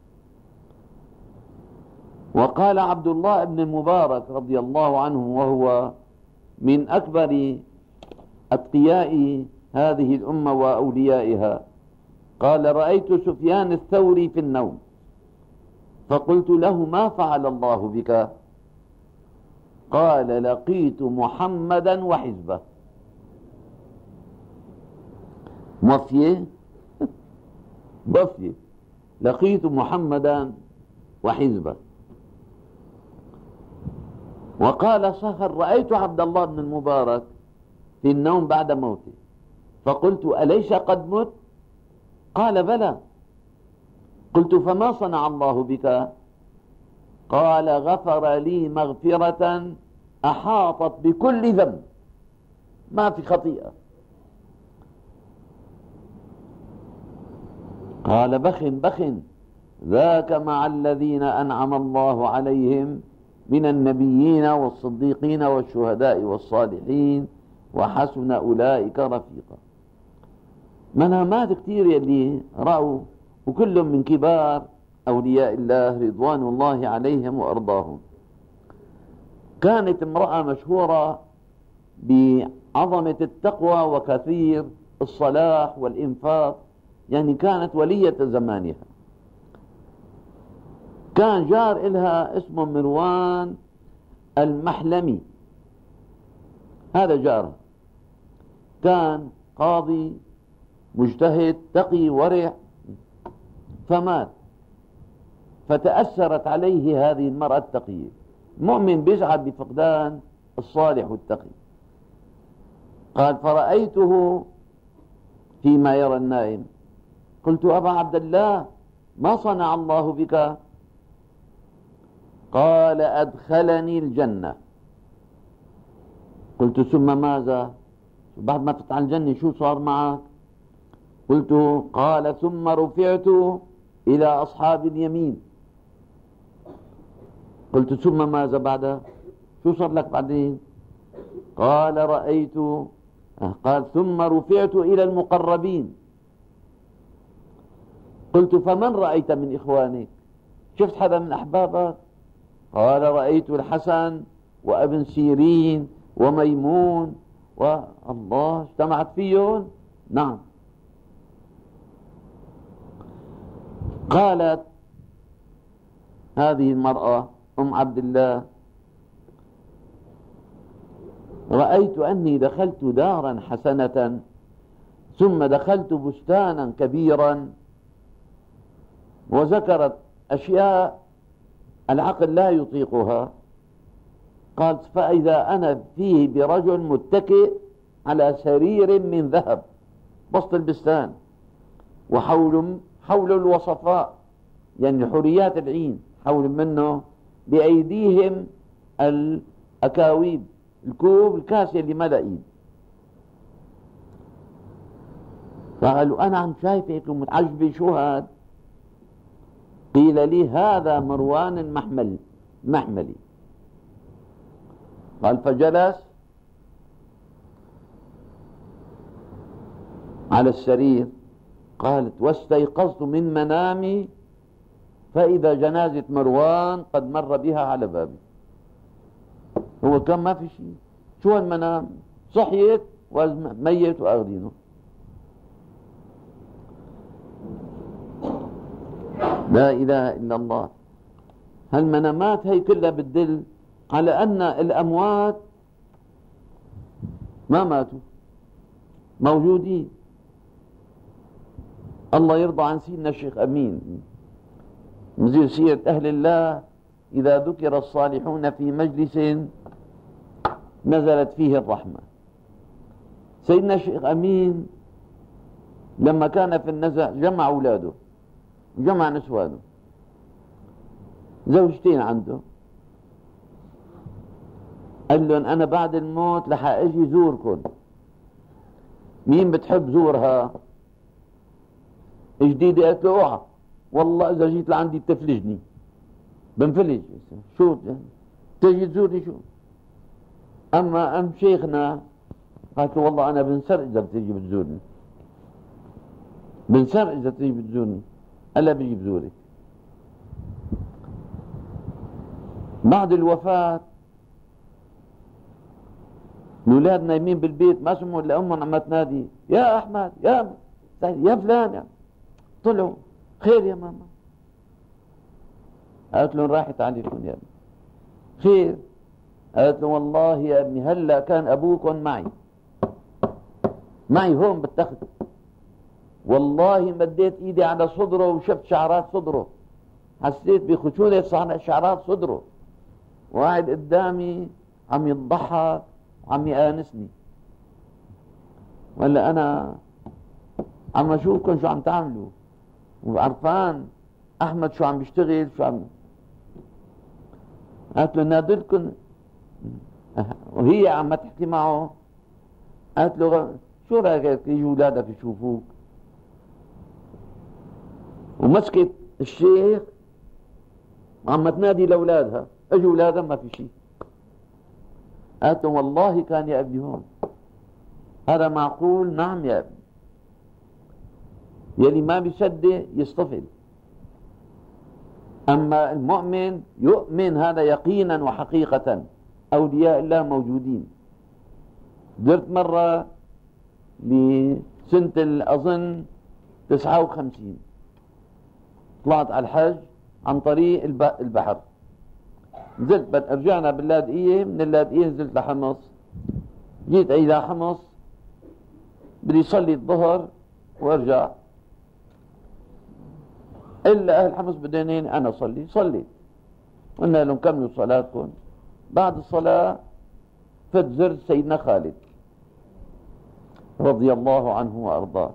وقال عبد الله بن المبارك رضي الله عنه وهو من أكبر أتقياء هذه الأمة وأوليائها، قال رأيت سفيان الثوري في النوم فقلت له ما فعل الله بك؟ قال لقيت محمدا وحزبه. موفية لقيت محمدا وحزبه. وقال صخر رأيت عبد الله بن المبارك في النوم بعد موته فقلت أليس قد مت؟ قال بلى. قلت فما صنع الله بك؟ قال غفر لي مغفرة أحاطت بكل ذنب، ما في خطيئة. قال بخ ذاك مع الذين أنعم الله عليهم من النبيين والصديقين والشهداء والصالحين وحسن أولئك رفيقا. منامات كثير يلي رأوا، وكلهم من كبار أولياء الله رضوان الله عليهم وأرضاهم. كانت امرأة مشهورة بعظمة التقوى وكثير الصلاح والإنفاق، يعني كانت ولية زمانها. كان جار إلها اسمه مروان المحلمي، هذا جارها، كان قاضي مجتهد تقي ورع، فمات، فتأثرت عليه هذه المرأة التقية. مؤمن بيزعل بفقدان الصالح والتقي. قال: فرأيته فيما يرى النائم، قلت: أبا عبد الله، ما صنع الله بك؟ قال: أدخلني الجنة. قلت: ثم ماذا؟ بعد ما تطلع الجنة شو صار معك؟ قلت: قال: ثم رفعت إلى أصحاب اليمين. قلت: ثم ماذا بعد؟ شو صار لك بعدين؟ قال: ثم رفعت إلى المقربين. قلت: فمن رأيت من إخوانك؟ شفت حدا من أحبابك؟ قال: رأيت الحسن وابن سيرين وميمون، والله اجتمعت فيهم. نعم. قالت هذه المرأة أم عبد الله: رأيت أني دخلت دارا حسنة، ثم دخلت بستانا كبيرا، وذكرت أشياء العقل لا يطيقها. قالت: فإذا أنا فيه برجل متكئ على سرير من ذهب وسط البستان، حول الوصفاء، يعني حوريات العين، حول منه بأيديهم الأكاويب، الكوب، الكاسة اللي ملأ إيد. فقالوا: أنا عم شايفك ومتعجبة، شو هاد؟ قيل لي: هذا مروان المحملي. قال: فجلس على السرير. قالت: واستيقظت من منامي فإذا جنازة مروان قد مر بها على بابي. هو كان ما في شيء، شو المنام؟ صحيت وميت وأغدينه. لا إله إلا الله. هالمنامات هي كلها بتدل على أن الأموات ما ماتوا، موجودين. الله يرضى عن سيدنا الشيخ أمين، مزير سيرة أهل الله: إذا ذكر الصالحون في مجلس نزلت فيه الرحمة. سيدنا الشيخ أمين لما كان في النزع جمع أولاده، جمع نسوانه، زوجتين عنده، قال لهم: أنا بعد الموت رح أجي زوركم، مين بتحب زورها؟ جديدة. قالت له: اوعى، والله إذا جيت لعندي بتفلجني. بنفلج. شو تجي تزورني؟ شو؟ أما أم شيخنا قالت له: والله أنا بنسر إذا بتجي بتزورني، بنسر إذا بتجي بتزورني، ألا بيجي بزورك. بعد الوفاة الأولاد نايمين بالبيت، ما سمعوا إلا أمهم عم تنادي: يا أحمد، يا فلان، يا طلعوا: خير يا ماما. قالت لهم: راحت عليكم يا ابني. خير؟ قالت له: والله يا ابني هلا كان أبوكم معي هون بالتخت، والله مديت إيدي على صدره وشفت شعرات صدره، حسيت بخشونة شعرات صدره، وقاعد قدامي عم يضحك وعم يآنسني، ولا أنا عم أشوفكم شو عم تعملوا، وعرفان أحمد شو عم بيشتغل، شو عم. قالت له: نادلكم. وهي عم تحكي معه، قالت له: شو رأيك يجوا أولادك يشوفوك؟ ومسكت الشيخ عم تنادي لأولادها، اجوا أولادها ما في شيء. قالت له: والله كان يا ابني هون. هذا معقول؟ نعم يا ابني. يلي ما بيصدق يصطفل، أما المؤمن يؤمن هذا يقينا وحقيقة، أولياء الله موجودين. زرت مرة بسنة أظن 59، طلعت على الحج عن طريق البحر، نزلت رجعنا باللاذقية، من اللاذقية نزلت لحمص، جيت إلى حمص بدي صلي الظهر وارجع، إلا أهل حمص بدينين أنا صليت، قلنا لهم كملوا صلاتكم. بعد الصلاة زرت سيدنا خالد رضي الله عنه وأرضاه.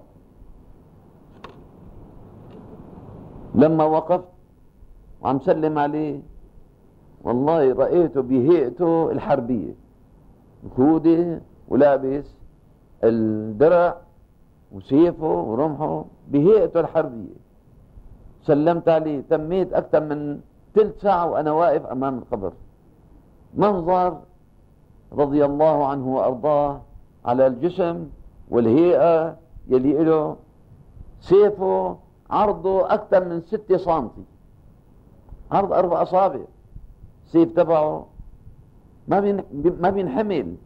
لما وقفت وعم سلم عليه والله رأيته بهيئته الحربية، خودة ولابس الدرع وسيفه ورمحه بهيئته الحربية. سلمت عليه، تميت أكثر من ثلث ساعة وأنا واقف أمام القبر. منظر رضي الله عنه وأرضاه على الجسم والهيئة يلي له، سيفه عرضه أكثر من 6 سنتي، عرض 4 أصابع، سيف تبعه ما بينحمل.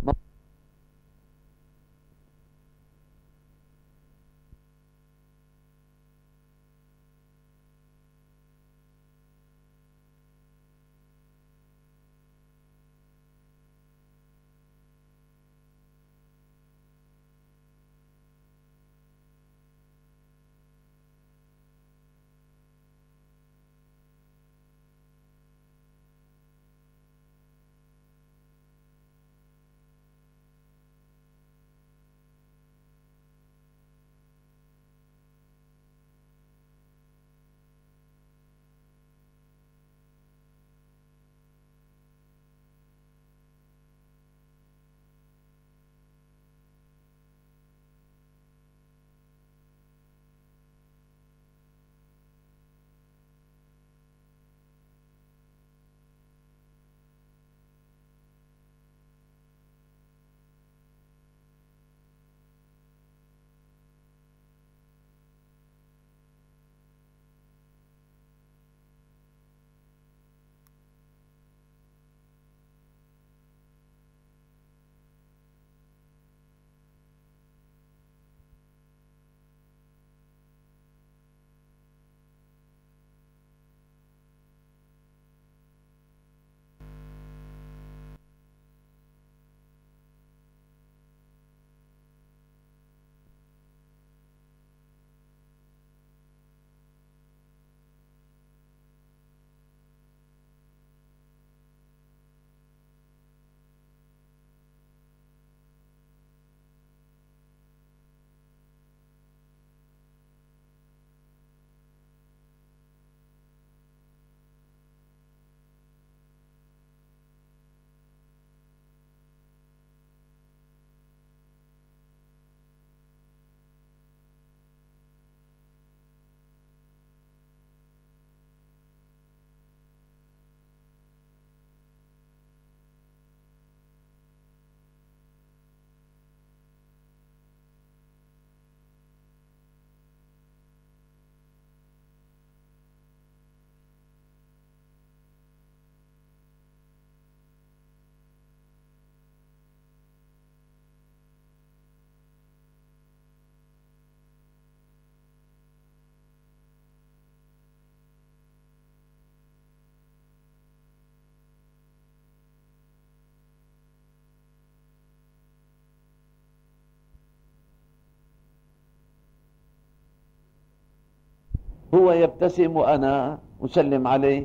هو يبتسم وأنا أسلم عليه،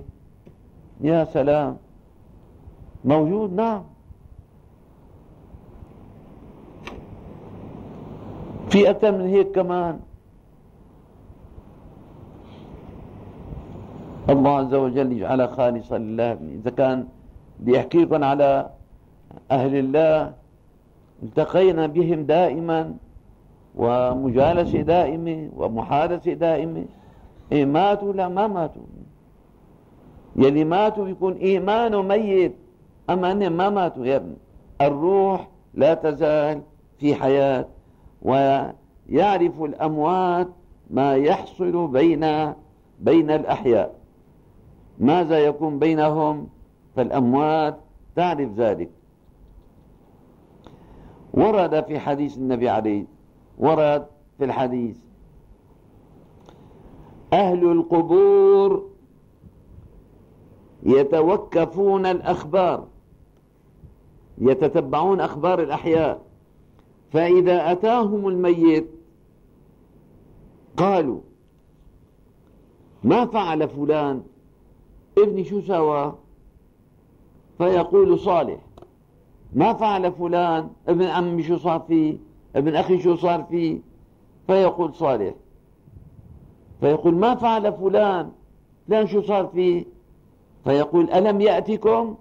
يا سلام، موجود، نعم. في أكثر من هيك كمان. الله عز وجل يجعلها خالصة لله. إذا كان بيحكي لكم على أهل الله التقينا بهم دائما، ومجالسة دائمة ومحادثة دائمة. إيه ماتوا؟ لا، ما ماتوا. يلي ماتوا يكون إيمانه ميت، أما أنهم ما ماتوا يا ابني. الروح لا تزال في حياة، ويعرف الأموات ما يحصل بين الأحياء، ماذا يكون بينهم، فالأموات تعرف ذلك. ورد في حديث النبي عليه، ورد في الحديث: أهل القبور يتوكفون الأخبار، يتتبعون أخبار الأحياء، فإذا أتاهم الميت قالوا: ما فعل فلان؟ ابني شو سوى؟ فيقول: صالح. ما فعل فلان؟ ابن عمي شو صار فيه؟ ابن أخي شو صار فيه؟ فيقول: صالح. فيقول: ما فعل فلان؟ فلان شو صار فيه؟ فيقول: ألم يأتكم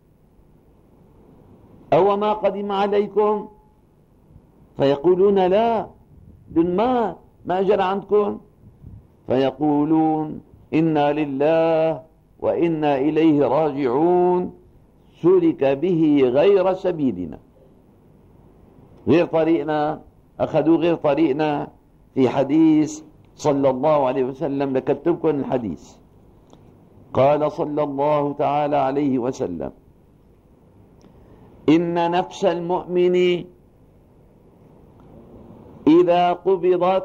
أو ما قدم عليكم؟ فيقولون: لا، ما جرى عندكم. فيقولون: إنا لله وإنا إليه راجعون، سلك به غير سبيلنا، غير طريقنا، أخذوا غير طريقنا. في حديث صلى الله عليه وسلم، لكتبكم الحديث، قال صلى الله تعالى عليه وسلم: إن نفس المؤمن إذا قبضت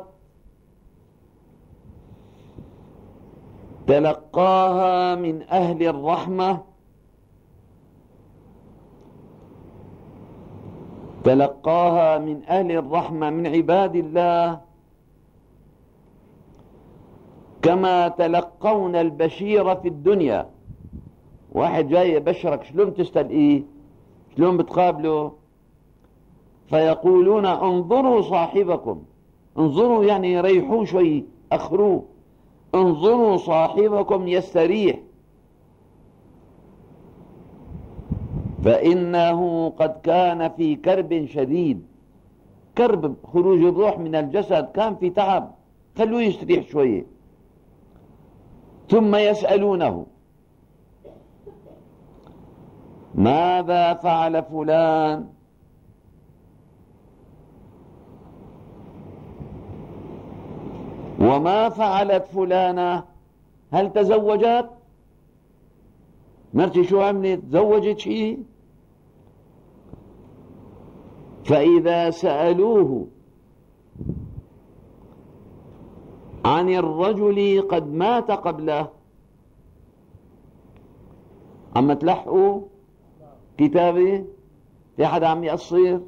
تلقاها من أهل الرحمة، تلقاها من أهل الرحمة من عباد الله، كما تلقون البشير في الدنيا. واحد جاي يبشرك، شلون تستلقيه؟ شلون بتقابله؟ فيقولون: انظروا صاحبكم، انظروا يعني ريحوا شوي، أخروه، انظروا صاحبكم يستريح، فإنه قد كان في كرب شديد، كرب خروج الروح من الجسد، كان في تعب، خلوه يستريح شوية. ثم يسألونه: ماذا فعل فلان؟ وما فعلت فلانة؟ هل تزوجت؟ مرتي شو عملت؟ تزوجت شيء؟ فإذا سألوه عن الرجل قد مات قبله، عم تلحقوا كتابي؟ في حدا عم يقصر؟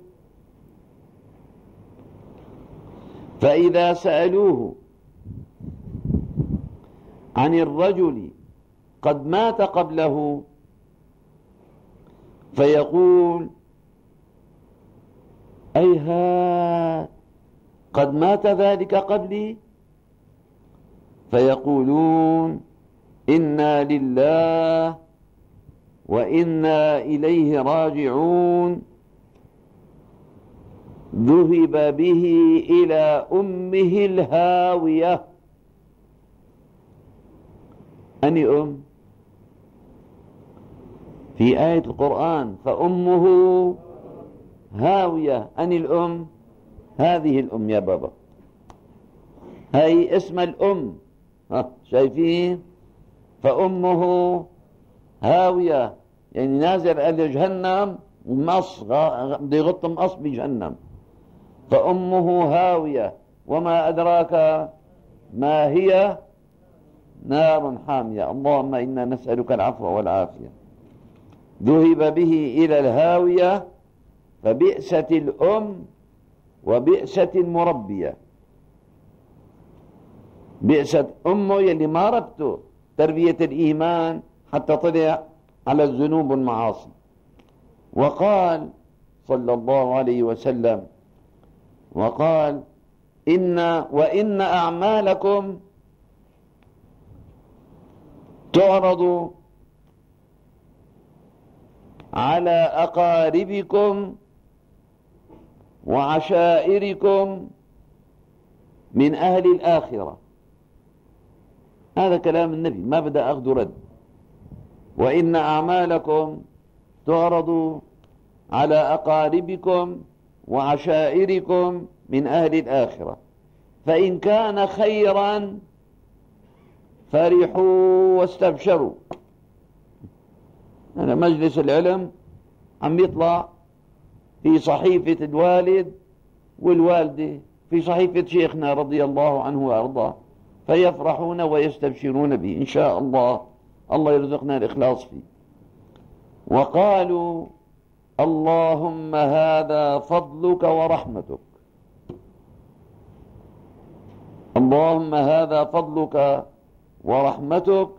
فإذا سألوه عن الرجل قد مات قبله فيقول: أيها قد مات ذلك قبلي؟ فيقولون: إنا لله وإنا إليه راجعون، ذهب به إلى أمه الهاوية. أني أم؟ في آية القرآن: فأمه هاوية. أني الأم؟ هذه الأم يا بابا، هاي اسم الأم، شايفين؟ فأمه هاوية، يعني نازل على جهنم، مقص بده يغط مقص بجهنم. فأمه هاوية، وما أدراك ما هي؟ نار حامية. اللهم إنا نسألك العفو والعافية. ذهب به إلى الهاوية، فبئست الأم وبئست المربية. بئست أمه يلي ما ربته تربية الإيمان حتى طلع على الذنوب والمعاصي. وقال صلى الله عليه وسلم، وقال: وإن أعمالكم تعرض على أقاربكم وعشائركم من أهل الآخرة. هذا كلام النبي، ما بدأ أخذ رد. وإن أعمالكم تعرض على أقاربكم وعشائركم من أهل الآخرة، فإن كان خيرا فرحوا واستبشروا. أنا مجلس العلم عم يطلع في صحيفة الوالد والوالدة، في صحيفة شيخنا رضي الله عنه وأرضاه، فيفرحون ويستبشرون به إن شاء الله. الله يرزقنا الإخلاص فيه. وقالوا اللهم هذا فضلك ورحمتك، اللهم هذا فضلك ورحمتك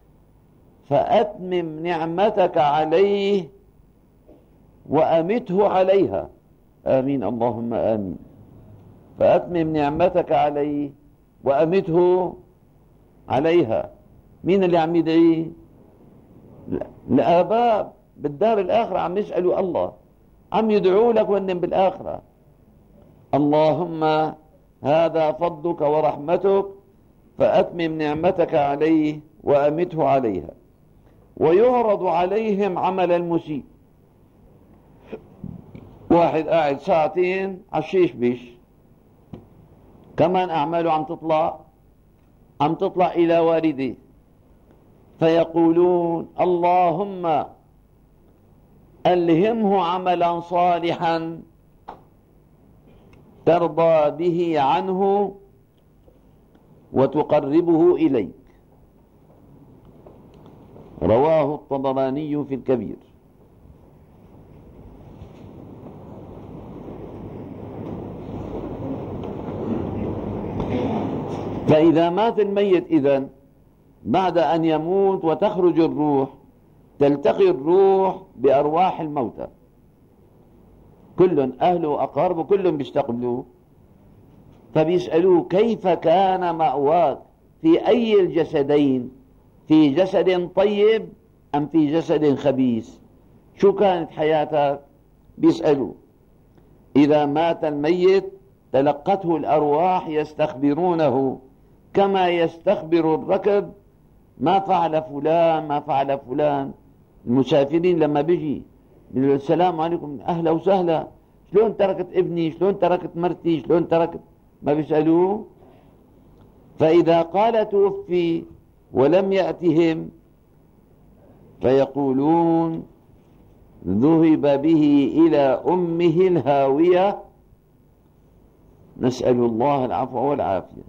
فأتمم نعمتك عليه وأمته عليها. آمين اللهم آمين. فأتمم نعمتك عليه وأمته عليها. مين اللي عم يدعي؟ الآباء بالدار الآخرة عم يسألوا الله، عم يدعوا لك وانهم بالآخرة. اللهم هذا فضلك ورحمتك فأتمم نعمتك عليه وأمته عليها. ويعرض عليهم عمل المسيء. واحد قاعد ساعتين عالشيش بيش، كمان أعماله عم تطلع إلى والديه، فيقولون اللهم ألهمه عملا صالحا ترضى به عنه وتقربه إليك. رواه الطبراني في الكبير. فإذا مات الميت إذن بعد أن يموت وتخرج الروح، تلتقي الروح بأرواح الموتى، كل أهله وأقاربه كلهم بيستقبلوه، فبيسألوه كيف كان مأواك، في أي الجسدين، في جسد طيب أم في جسد خبيث، شو كانت حياتك؟ بيسألوه. إذا مات الميت تلقته الأرواح يستخبرونه كما يستخبر الركب ما فعل فلان ما فعل فلان. المسافرين لما بيجي بيقولوا السلام عليكم أهلا وسهلا، شلون تركت ابني، شلون تركت مرتي، شلون تركت، ما بيسألوه. فإذا قال توفي ولم يأتهم فيقولون ذهب به إلى أمه الهاوية، نسأل الله العفو والعافية.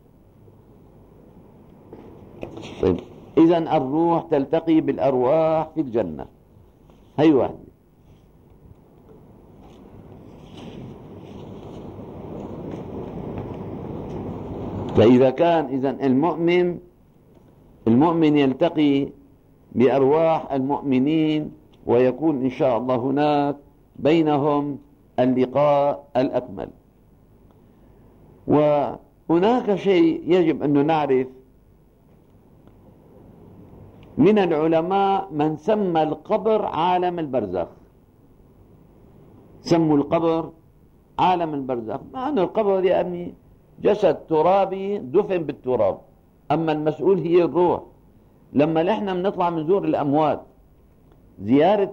طيب إذن الروح تلتقي بالأرواح في الجنة. هي واحدة. فإذا كان إذن المؤمن يلتقي بأرواح المؤمنين، ويكون إن شاء الله هناك بينهم اللقاء الأكمل. وهناك شيء يجب أن نعرف من العلماء من سمى القبر عالم البرزخ، سموا القبر عالم البرزخ، مع أن القبر يعني جسد ترابي دفن بالتراب، أما المسؤول هي الروح. لما نحن بنطلع منزور الأموات، زيارة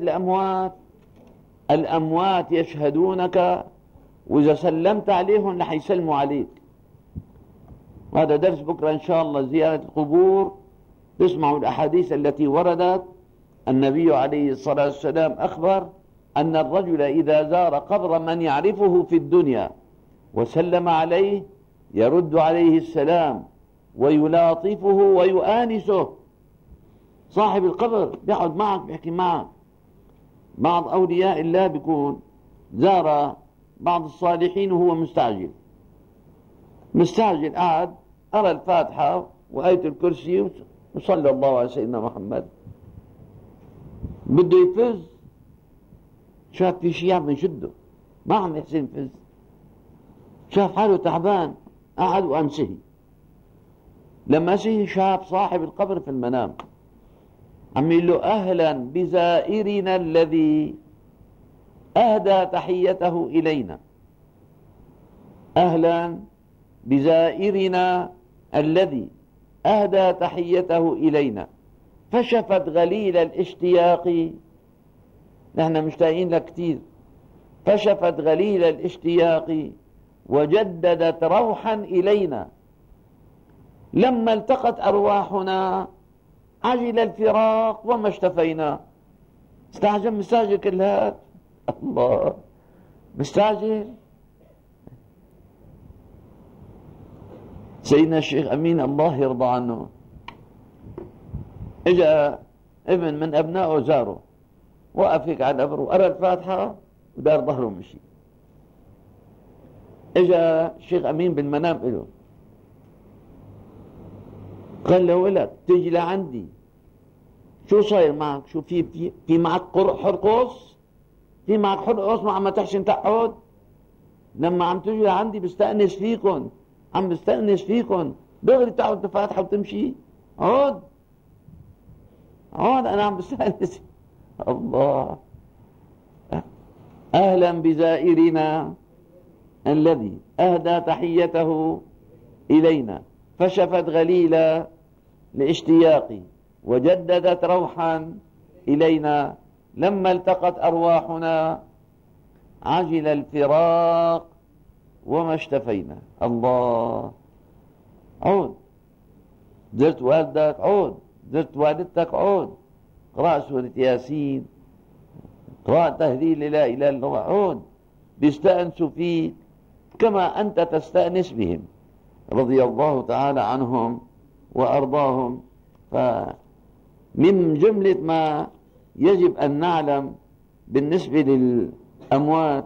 الأموات يشهدونك، وإذا سلمت عليهم رح يسلموا عليك. وهذا درس بكرة إن شاء الله، زيارة القبور. تسمعوا الأحاديث التي وردت. النبي عليه الصلاة والسلام أخبر أن الرجل إذا زار قبر من يعرفه في الدنيا وسلم عليه يرد عليه السلام ويلاطفه ويؤانسه. صاحب القبر بيقعد معك بيحكي معك. بعض أولياء الله بيكون زار بعض الصالحين وهو مستعجل قاعد أرى الفاتحة وآية الكرسي وصلى الله على سيدنا محمد، بده يفز، شاف في شيء عم يشده ما عم يحسن يفز، شاف حاله تعبان قعد وأنسهي. لما سهي شاف صاحب القبر في المنام عم يقول له أهلا بزائرنا الذي أهدى تحيته إلينا، أهلا بزائرنا الذي أهدى تحيته إلينا، فشفت غليل الاشتياق، نحن مشتاقين لك كتير، فشفت غليل الاشتياق وجددت روحا إلينا، لما التقت أرواحنا عجل الفراق وما اشتفينا. استعجل مساجد كل هذا الله مستعجل. سيدنا الشيخ أمين الله يرضى عنه اجا ابن من أبنائه زاره، وقف هيك على القبر وقرأ الفاتحة ودار ظهره ومشي. اجا الشيخ أمين بالمنام له، قال له ولد تيجي لعندي، شو صاير معك؟ شو في معك حرقص؟ في معك حرقص ما عم تحسن تقعد؟ لما عم تيجي لعندي بستأنس فيكم، عم بستأنس فيكم، دغري تقعد تفاتحة وتمشي؟ عود أنا عم بستأنس. الله، أهلا بزائرنا الذي أهدى تحيته إلينا فشفت غليلا لاشتياقي وجددت روحا إلينا لما التقت أرواحنا عجل الفراق وما اشتفينا. الله، عود. زرت والدك عود، زرت والدتك عود، قراءة سورة ياسين، قراءة تهليل لا إله إلا الله، عود. بيستأنسوا فيك كما أنت تستأنس بهم، رضي الله تعالى عنهم وأرضاهم. فمن جملة ما يجب أن نعلم بالنسبة للأموات،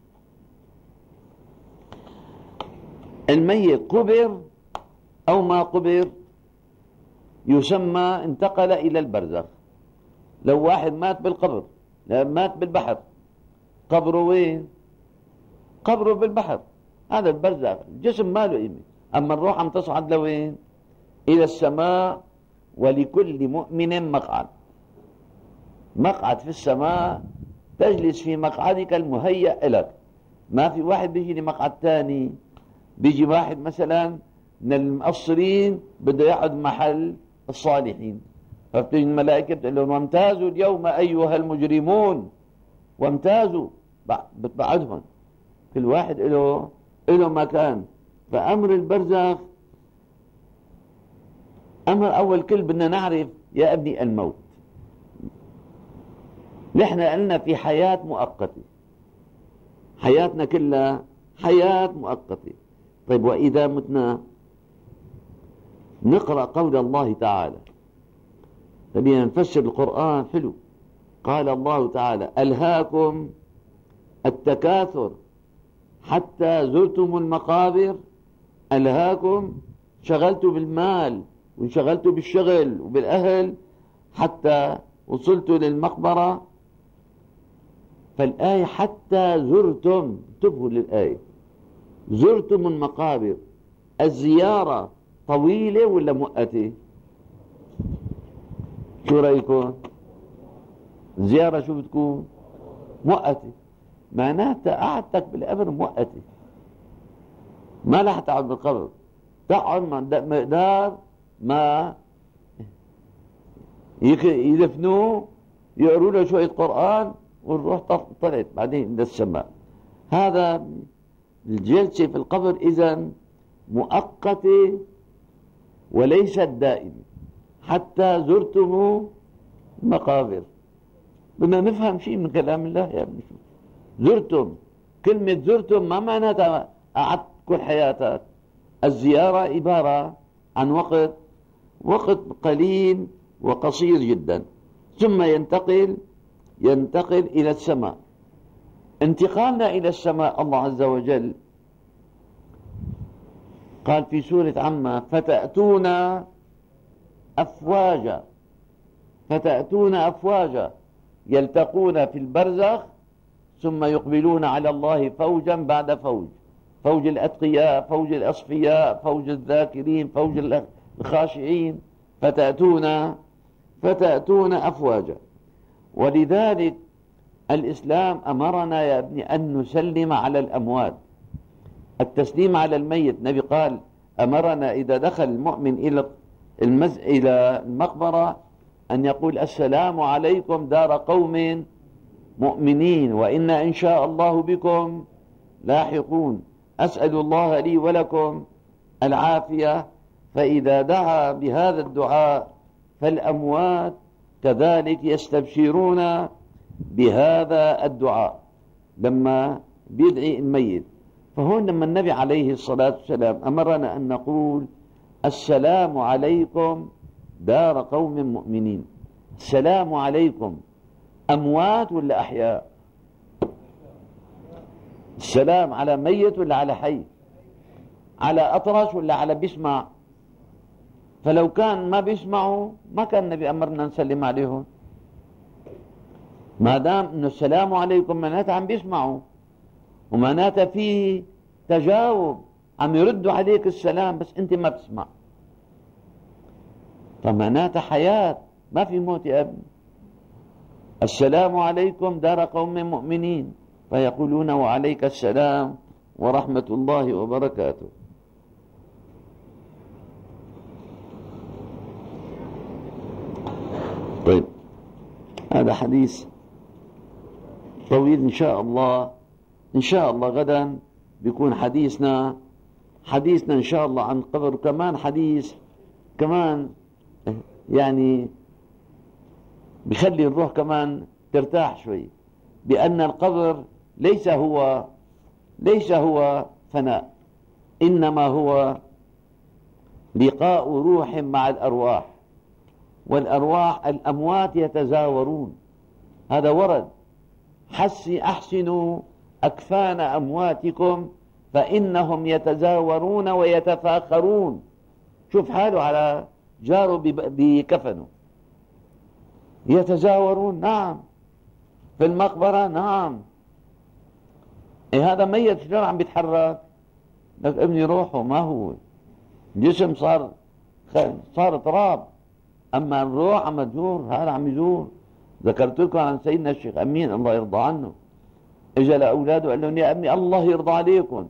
الميت قبر أو ما قبر يسمى انتقل إلى البرزخ. لو واحد مات بالقبر، مات بالبحر، قبره وين؟ قبره بالبحر، هذا البرزخ، الجسم ما له قيمة. أما الروح عم تصعد لوين؟ إلى السماء. ولكل مؤمن مقعد، مقعد في السماء تجلس في مقعدك المهيأ لك. ما في واحد بيجي لمقعد تاني، بيجي واحد مثلا من المقصرين بده يقعد محل الصالحين، فبتجي الملائكة بتقول لهم وامتازوا اليوم أيها المجرمون، وامتازوا، بتبعدهم، كل واحد له مكان. فأمر البرزخ أمر أول كل بدنا نعرف يا ابني الموت. نحن قلنا في حياة مؤقتة، حياتنا كلها حياة مؤقتة. طيب وإذا متنا؟ نقرأ قول الله تعالى، خلينا نفسر القرآن حلو. قال الله تعالى ألهاكم التكاثر حتى زرتم المقابر. ألهاكم، شغلتوا بالمال وانشغلتوا بالشغل وبالأهل حتى وصلتوا للمقبرة. فالآية حتى زرتم، انتبهوا للآية، زرتم المقابر. الزيارة طويلة ولا مؤقتة؟ شو رأيكم؟ الزيارة شو بتكون؟ مؤقتة، معناتها قعدتك بالقبر مؤقتة، ما رح تقعد بالقبر، تقعد مقدار ما يدفنوه، يقروا له شوية قرآن والروح طلعت بعدين للسماء. هذا الجلسة في القبر إذن مؤقتة وليست دائمة. حتى زرتم المقابر، بدنا نفهم شيء من كلام الله يا ابني. زرتم، كلمة زرتم ما معناتها قعدت كل حياتك. الزيارة عبارة عن وقت قليل وقصير جدا، ثم ينتقل إلى السماء. انتقالنا إلى السماء الله عز وجل قال في سورة عما فتأتون أفواجا، فتأتون أفواجا، يلتقون في البرزخ ثم يقبلون على الله فوجا بعد فوج، فوج الأتقياء، فوج الأصفياء، فوج الذاكرين، فوج الخاشعين. فتأتون أفواجا. ولذلك الإسلام أمرنا يا ابني أن نسلم على الأموات. التسليم على الميت، النبي قال أمرنا إذا دخل المؤمن إلى المقبرة أن يقول السلام عليكم دار قوم مؤمنين وإنا إن شاء الله بكم لاحقون، أسأل الله لي ولكم العافية. فإذا دعا بهذا الدعاء فالأموات كذلك يستبشرون بهذا الدعاء. لما بيدعي الميت. فهون لما النبي عليه الصلاة والسلام أمرنا أن نقول السلام عليكم دار قوم مؤمنين. السلام عليكم أموات ولا أحياء؟ السلام على ميت ولا على حي؟ على أطرش ولا على بيسمع؟ فلو كان ما بيسمعوا ما كان النبي أمرنا نسلم عليهم. ما دام إنه السلام عليكم معناتها عم بيسمعوا، ومعناتها فيه تجاوب، عم يردوا عليك السلام بس أنت ما بتسمع، فمعناتها حياة، ما في موت يا ابني. السلام عليكم دار قوم مؤمنين، فيقولون وعليك السلام ورحمة الله وبركاته. طيب، هذا حديث طويل. إن شاء الله غدا بيكون حديثنا إن شاء الله عن قبر، كمان حديث كمان يعني بخلي الروح كمان ترتاح شوي، بأن القبر ليس هو فناء، إنما هو لقاء روح مع الأرواح، والأرواح الأموات يتزاورون. هذا ورد: أحسنوا أكفان أمواتكم فإنهم يتزاورون ويتفاخرون. شوف حاله على جاره بكفنه، يتزاورون. نعم، في المقبرة. نعم، هذا ميت شلون عم بيتحرك؟ لك ابني روحه ما هو جسم، صار تراب، أما الروح عم تزور، هذا عم يزور. ذكرت لكم عن سيدنا الشيخ أمين الله يرضى عنه، اجى لأولاده قال لهم يا ابني الله يرضى عليكم،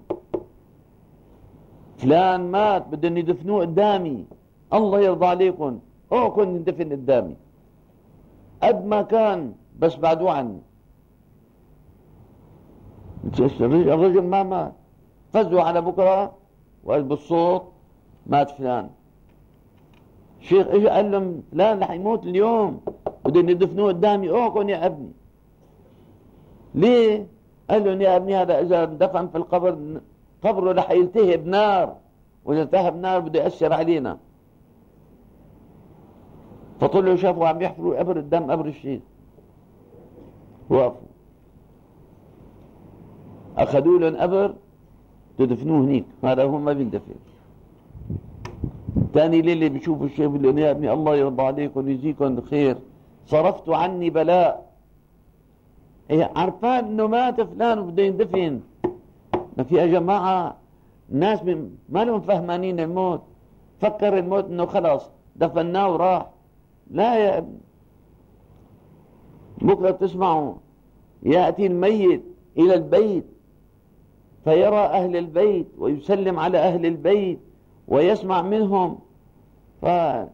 فلان مات بدهم يدفنوه قدامي، الله يرضى عليكم اوعكم يندفن قدامي، قد ما كان بس بعدوا عني. الرجل ما مات، فزوا على بكره وقال بالصوت مات فلان. الشيخ اجى قال لهم فلان رح يموت اليوم بدهم يدفنوه قدامي، اوعكم يا ابني. ليه؟ قال لهم يا ابني هذا اذا دفن في القبر قبره رح يلتهب نار، واذا التهب نار بده يأثر علينا. فطلعوا شافوا عم يحفروا قبر قدام قبر الشيخ، وقفوا اخذوا لهم قبر تدفنوه هنيك، هذا هو ما بيندفن. ثاني ليله بيشوفوا الشيخ بيقول لهم يا ابني الله يرضى عليكم ويجزيكم خير، صرفتوا عني بلاء. عرفان انه مات فلان وبده يندفن. ما في يا جماعه ناس ما لهم فهمانين الموت، فكر الموت انه خلاص دفناه وراح. لا يا ابني، بكره تسمعوا ياتي الميت الى البيت فيرى اهل البيت ويسلم على اهل البيت ويسمع منهم. فمات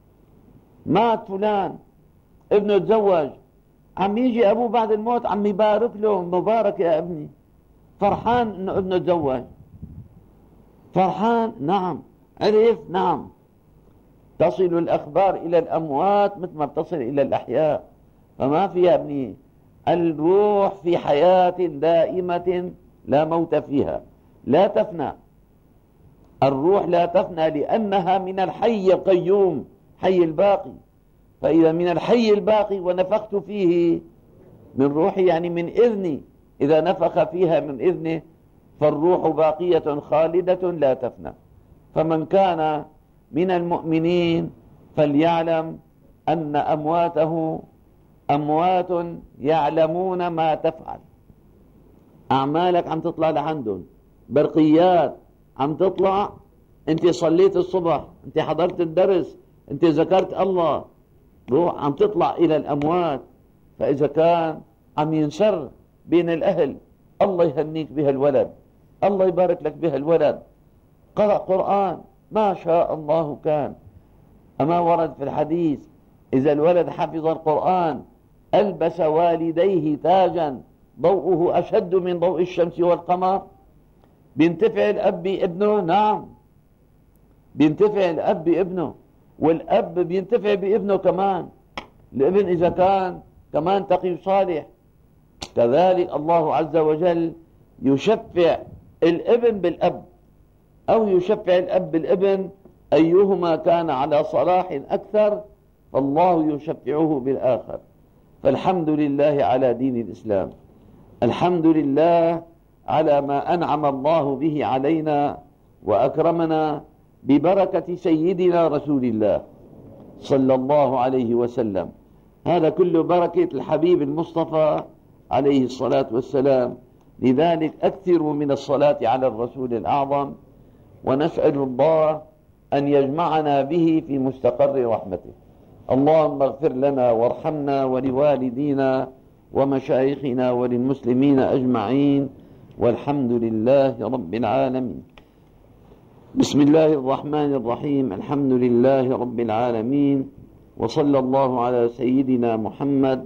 فلان ابنه تزوج، عم يجي ابوه بعد الموت عم يبارك له، مبارك يا ابني، فرحان انه ابنه تزوج، فرحان. نعم، عرف. نعم، تصل الاخبار الى الاموات مثل ما بتصل الى الاحياء. فما في يا ابني، الروح في حياة دائمة لا موت فيها، لا تفنى. الروح لا تفنى لأنها من الحي القيوم، حي الباقي. فإذا من الحي الباقي ونفخت فيه من روحي، يعني من إذني، إذا نفخ فيها من إذنه فالروح باقية خالدة لا تفنى. فمن كان من المؤمنين فليعلم أن أمواته أموات يعلمون ما تفعل. أعمالك عم تطلع لعندهم، برقيات عم تطلع. أنت صليت الصبح، أنت حضرت الدرس، أنت ذكرت الله، روح عم تطلع إلى الأموات. فإذا كان عم ينشر بين الأهل، الله يهنيك بها الولد، الله يبارك لك بها الولد، قرأ قرآن ما شاء الله كان. أما ورد في الحديث إذا الولد حفظ القرآن ألبس والديه تاجا ضوءه أشد من ضوء الشمس والقمر. بينتفع الأب بابنه. نعم، بينتفع الأب بابنه، والأب بينتفع بابنه كمان. الابن إذا كان كمان تقي صالح، كذلك الله عز وجل يشفع الابن بالأب أو يشفع الأب بالابن، أيهما كان على صلاح أكثر فالله يشفعه بالآخر. فالحمد لله على دين الإسلام، الحمد لله على ما أنعم الله به علينا وأكرمنا ببركة سيدنا رسول الله صلى الله عليه وسلم. هذا كله بركة الحبيب المصطفى عليه الصلاة والسلام. لذلك أكثروا من الصلاة على الرسول الأعظم، ونسأل الله أن يجمعنا به في مستقر رحمته. اللهم اغفر لنا وارحمنا ولوالدينا ومشايخنا وللمسلمين أجمعين، والحمد لله رب العالمين. بسم الله الرحمن الرحيم. الحمد لله رب العالمين، وصلى الله على سيدنا محمد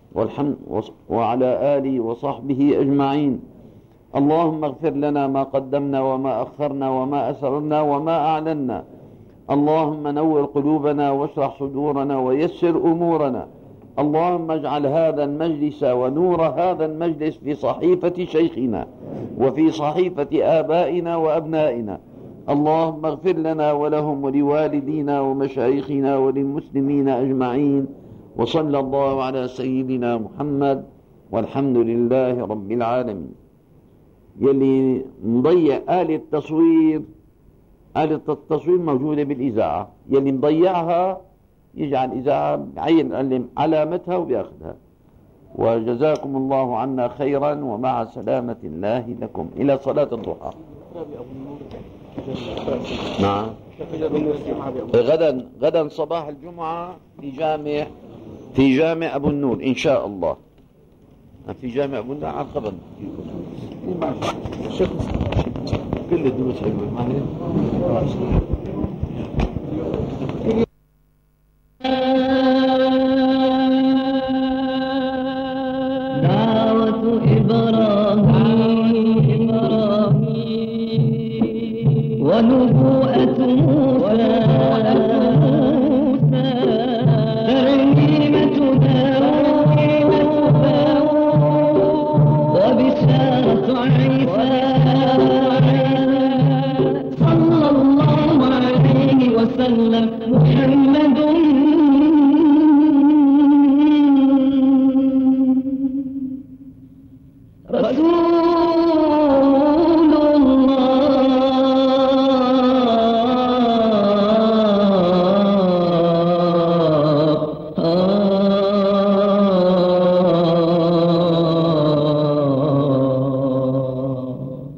وعلى آله وصحبه أجمعين. اللهم اغفر لنا ما قدمنا وما أخرنا وما أسررنا وما أعلنا. اللهم نور قلوبنا واشرح صدورنا ويسر أمورنا. اللهم اجعل هذا المجلس ونور هذا المجلس في صحيفة شيخنا وفي صحيفة آبائنا وأبنائنا. اللهم اغفر لنا ولهم ولوالدينا ومشايخنا وللمسلمين أجمعين، وصلى الله على سيدنا محمد، والحمد لله رب العالمين. يلي مضيع آلة التصوير موجودة بالإذاعة، يلي مضيعها يجعل الإذاعة يعين علامتها وبياخذها. وجزاكم الله عنا خيرا، ومع سلامة الله لكم إلى صلاة الضحى. نعم، غدا صباح الجمعة في جامع أبو النور إن شاء الله. في جامع أبو النور على الخبر كل الدروس حلوة. دعوة إبراهيم ونبوءة موسى، ترنيمة داود وبشارة عيسى، صلى الله عليه وسلم محمد رسول الله.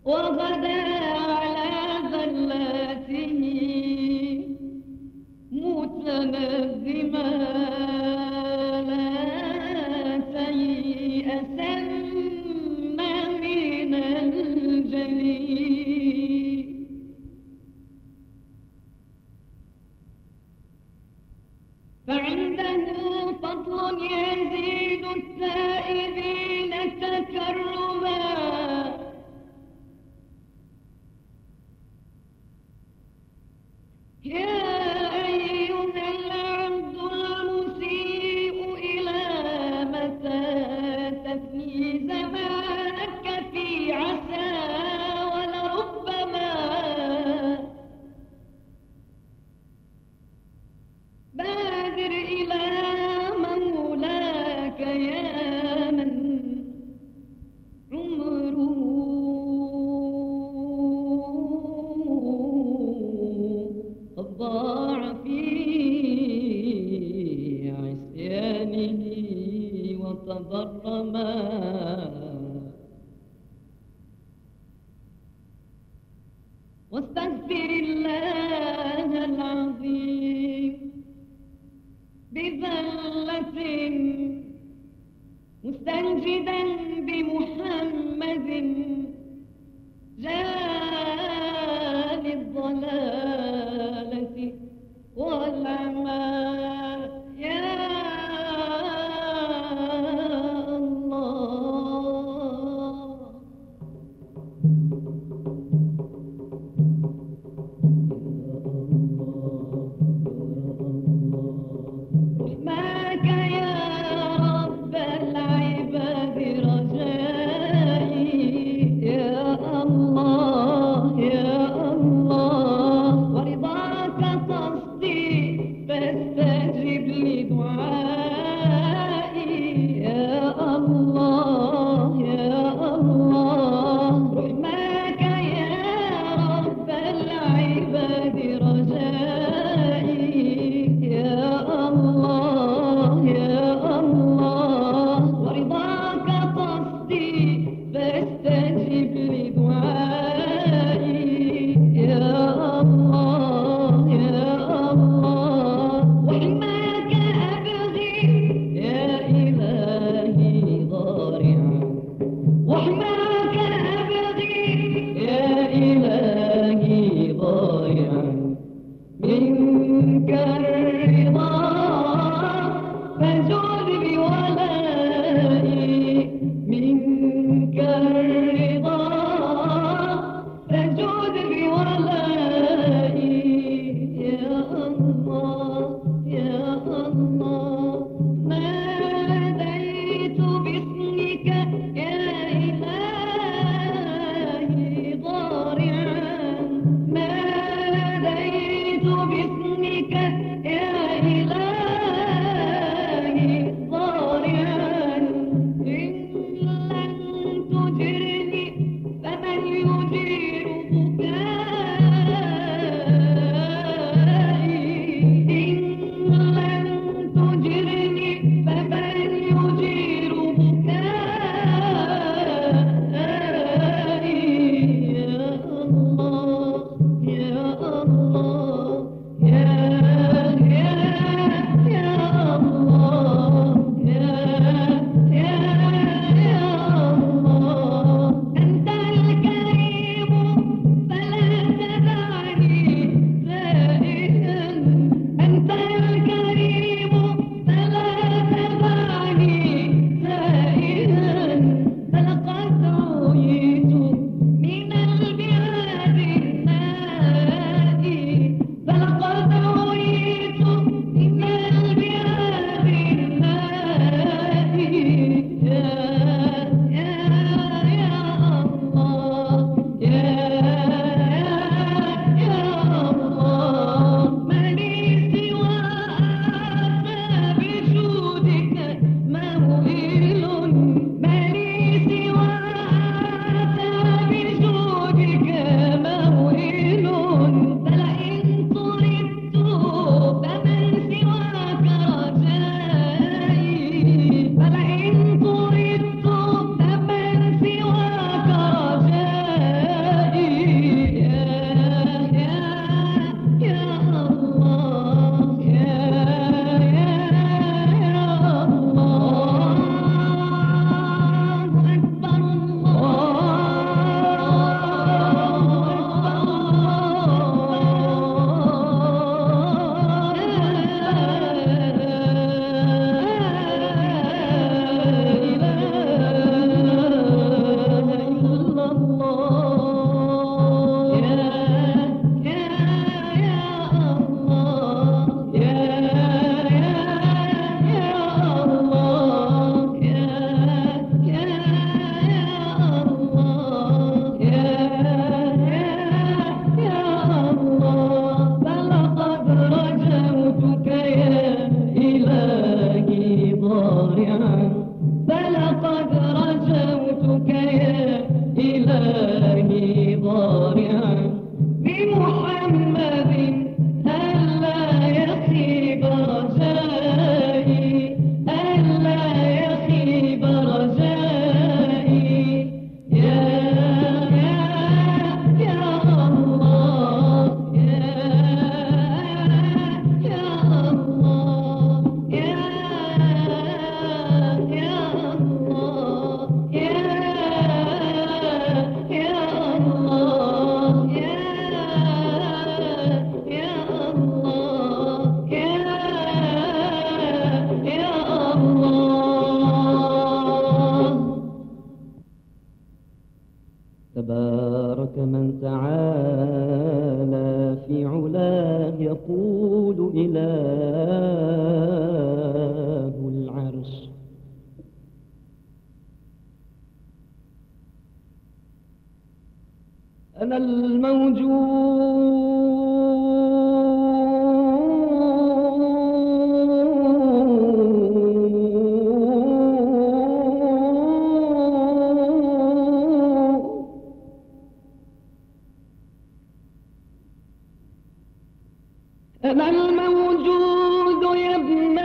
وغدا على ذلاته متنزما لا سيئسن من الجليل فعنده فضل يزيد التائبين تكرما يا أيها العبد المسيء إلى متى تفني زمانك في عسى ولربما بادر إلى مولاك يا من عمره قد ضاع في عصيانه وتضرما واستغفر الله العظيم بذلة مستنجدا بمحمد جان الضلالة والعمى يا الله رحماك يا رب العباد رجائي ضارعا بمحمد ألا يخيب رجائي ألا يخيب رجائي يا الله يا الله يا الله يا تبارك من تعالى في علاه يقول إله العرش أنا الموجود يا ابن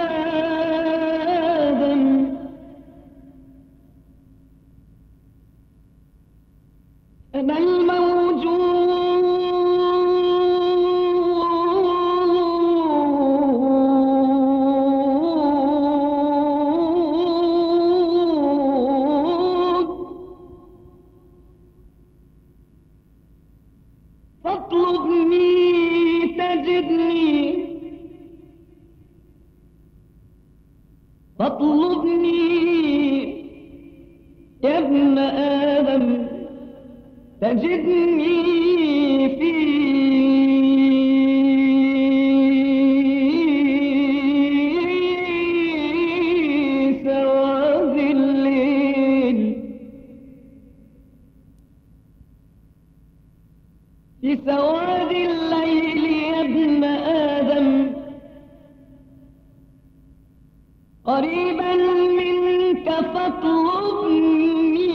آدم أنا الموجود فاطلبني تجدني فاطلبني يا ابن آدم تجدني في سواد الليل في سواد الليل يا ابن آدم قريبا منك فاطلبني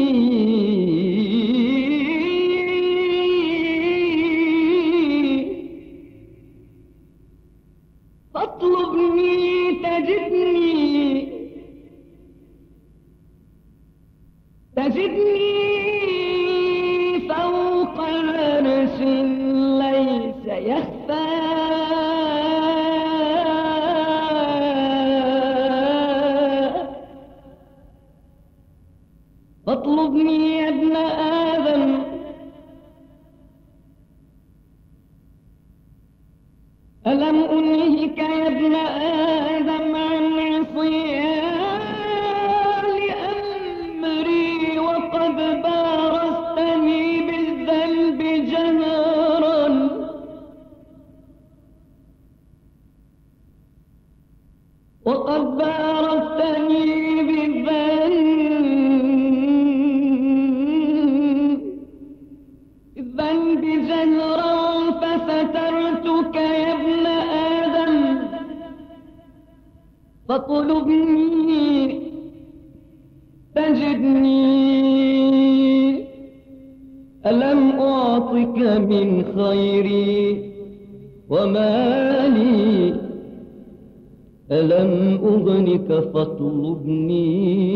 فاطلبني تجدني فوق عرش ليس يخفى فاطلبني يا ابن آدم ألم أنهك يا ابن آدم عن عصيان أمري وقد بارزتني بالذنب جهرا وقد بارزتني بالذنب جهرا فسترتك يا ابن آدم فاطلبني تجدني ألم أعطك من خيري ومالي ألم أغنك فاطلبني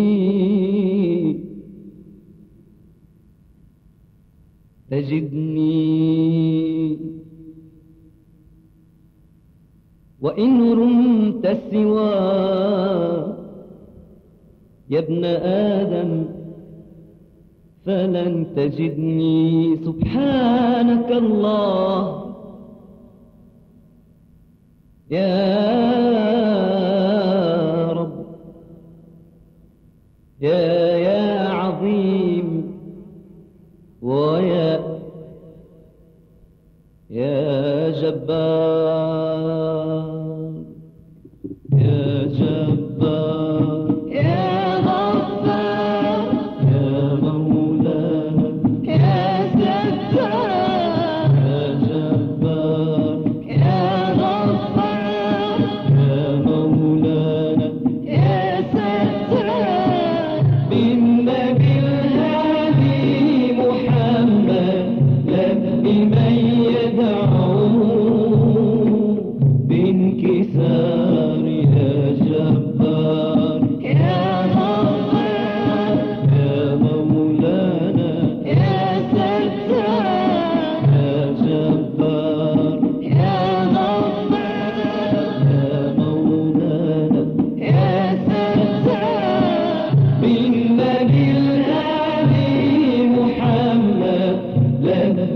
تجدني وإن رمت سوى يا ابن آدم فلن تجدني سبحانك الله يا رب يا عظيم ويا جبار يا جبار يا غفار يا مولانا يا ستار يا جبار يا غفار يا مولانا يا ستار بالنبي الهادي محمد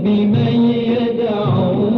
بمن يدعو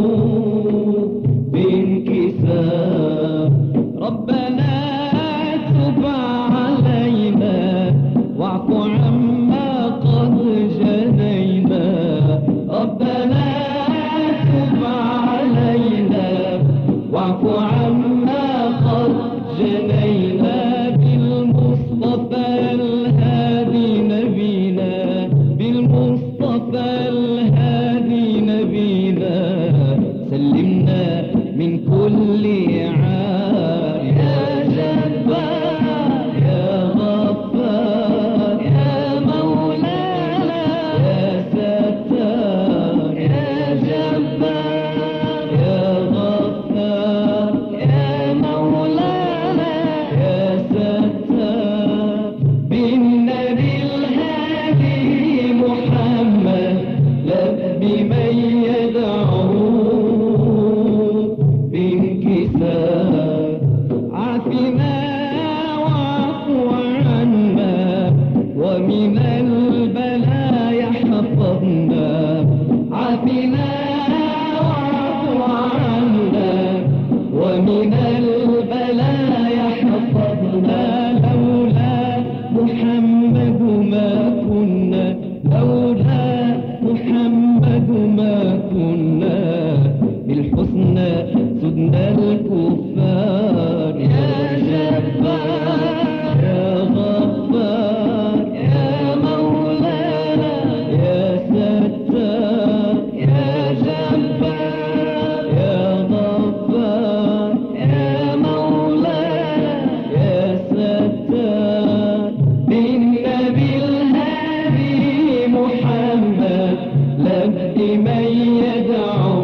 بانكسار. ربنا تب علينا واعف عما قد جنينا. ربنا تب علينا واعف عما قد جنينا. بالمصطفى الهادي نبينا، بالمصطفى الهادي نبينا، سلمنا من كل عار. يا جبار يا غفار يا مولانا يا ستار. يا جبار يا غفار يا مولانا يا ستار. بالنبي الهادي محمد لب من يدعو بانكسار. عافنا واعف عنا ومن البلايا حفظنا. عافنا واعف عنا ومن البلايا حفظنا. لولا محمد ما كنا، لولا محمد ما كنا بالحسنى سدنا الكفار. يا جبار يا غفار يا مولانا يا ستار. يا جبار يا غفار يا مولانا يا ستار. بالنبي الهادي محمد لب من يدعو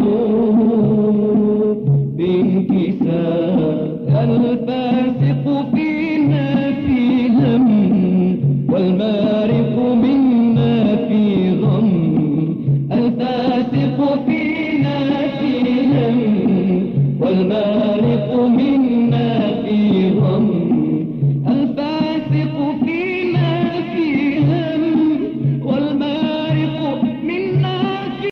بانكسار. الفاسق فينا في هم والمارق منا في غم. الفاسق فينا في هم والمارق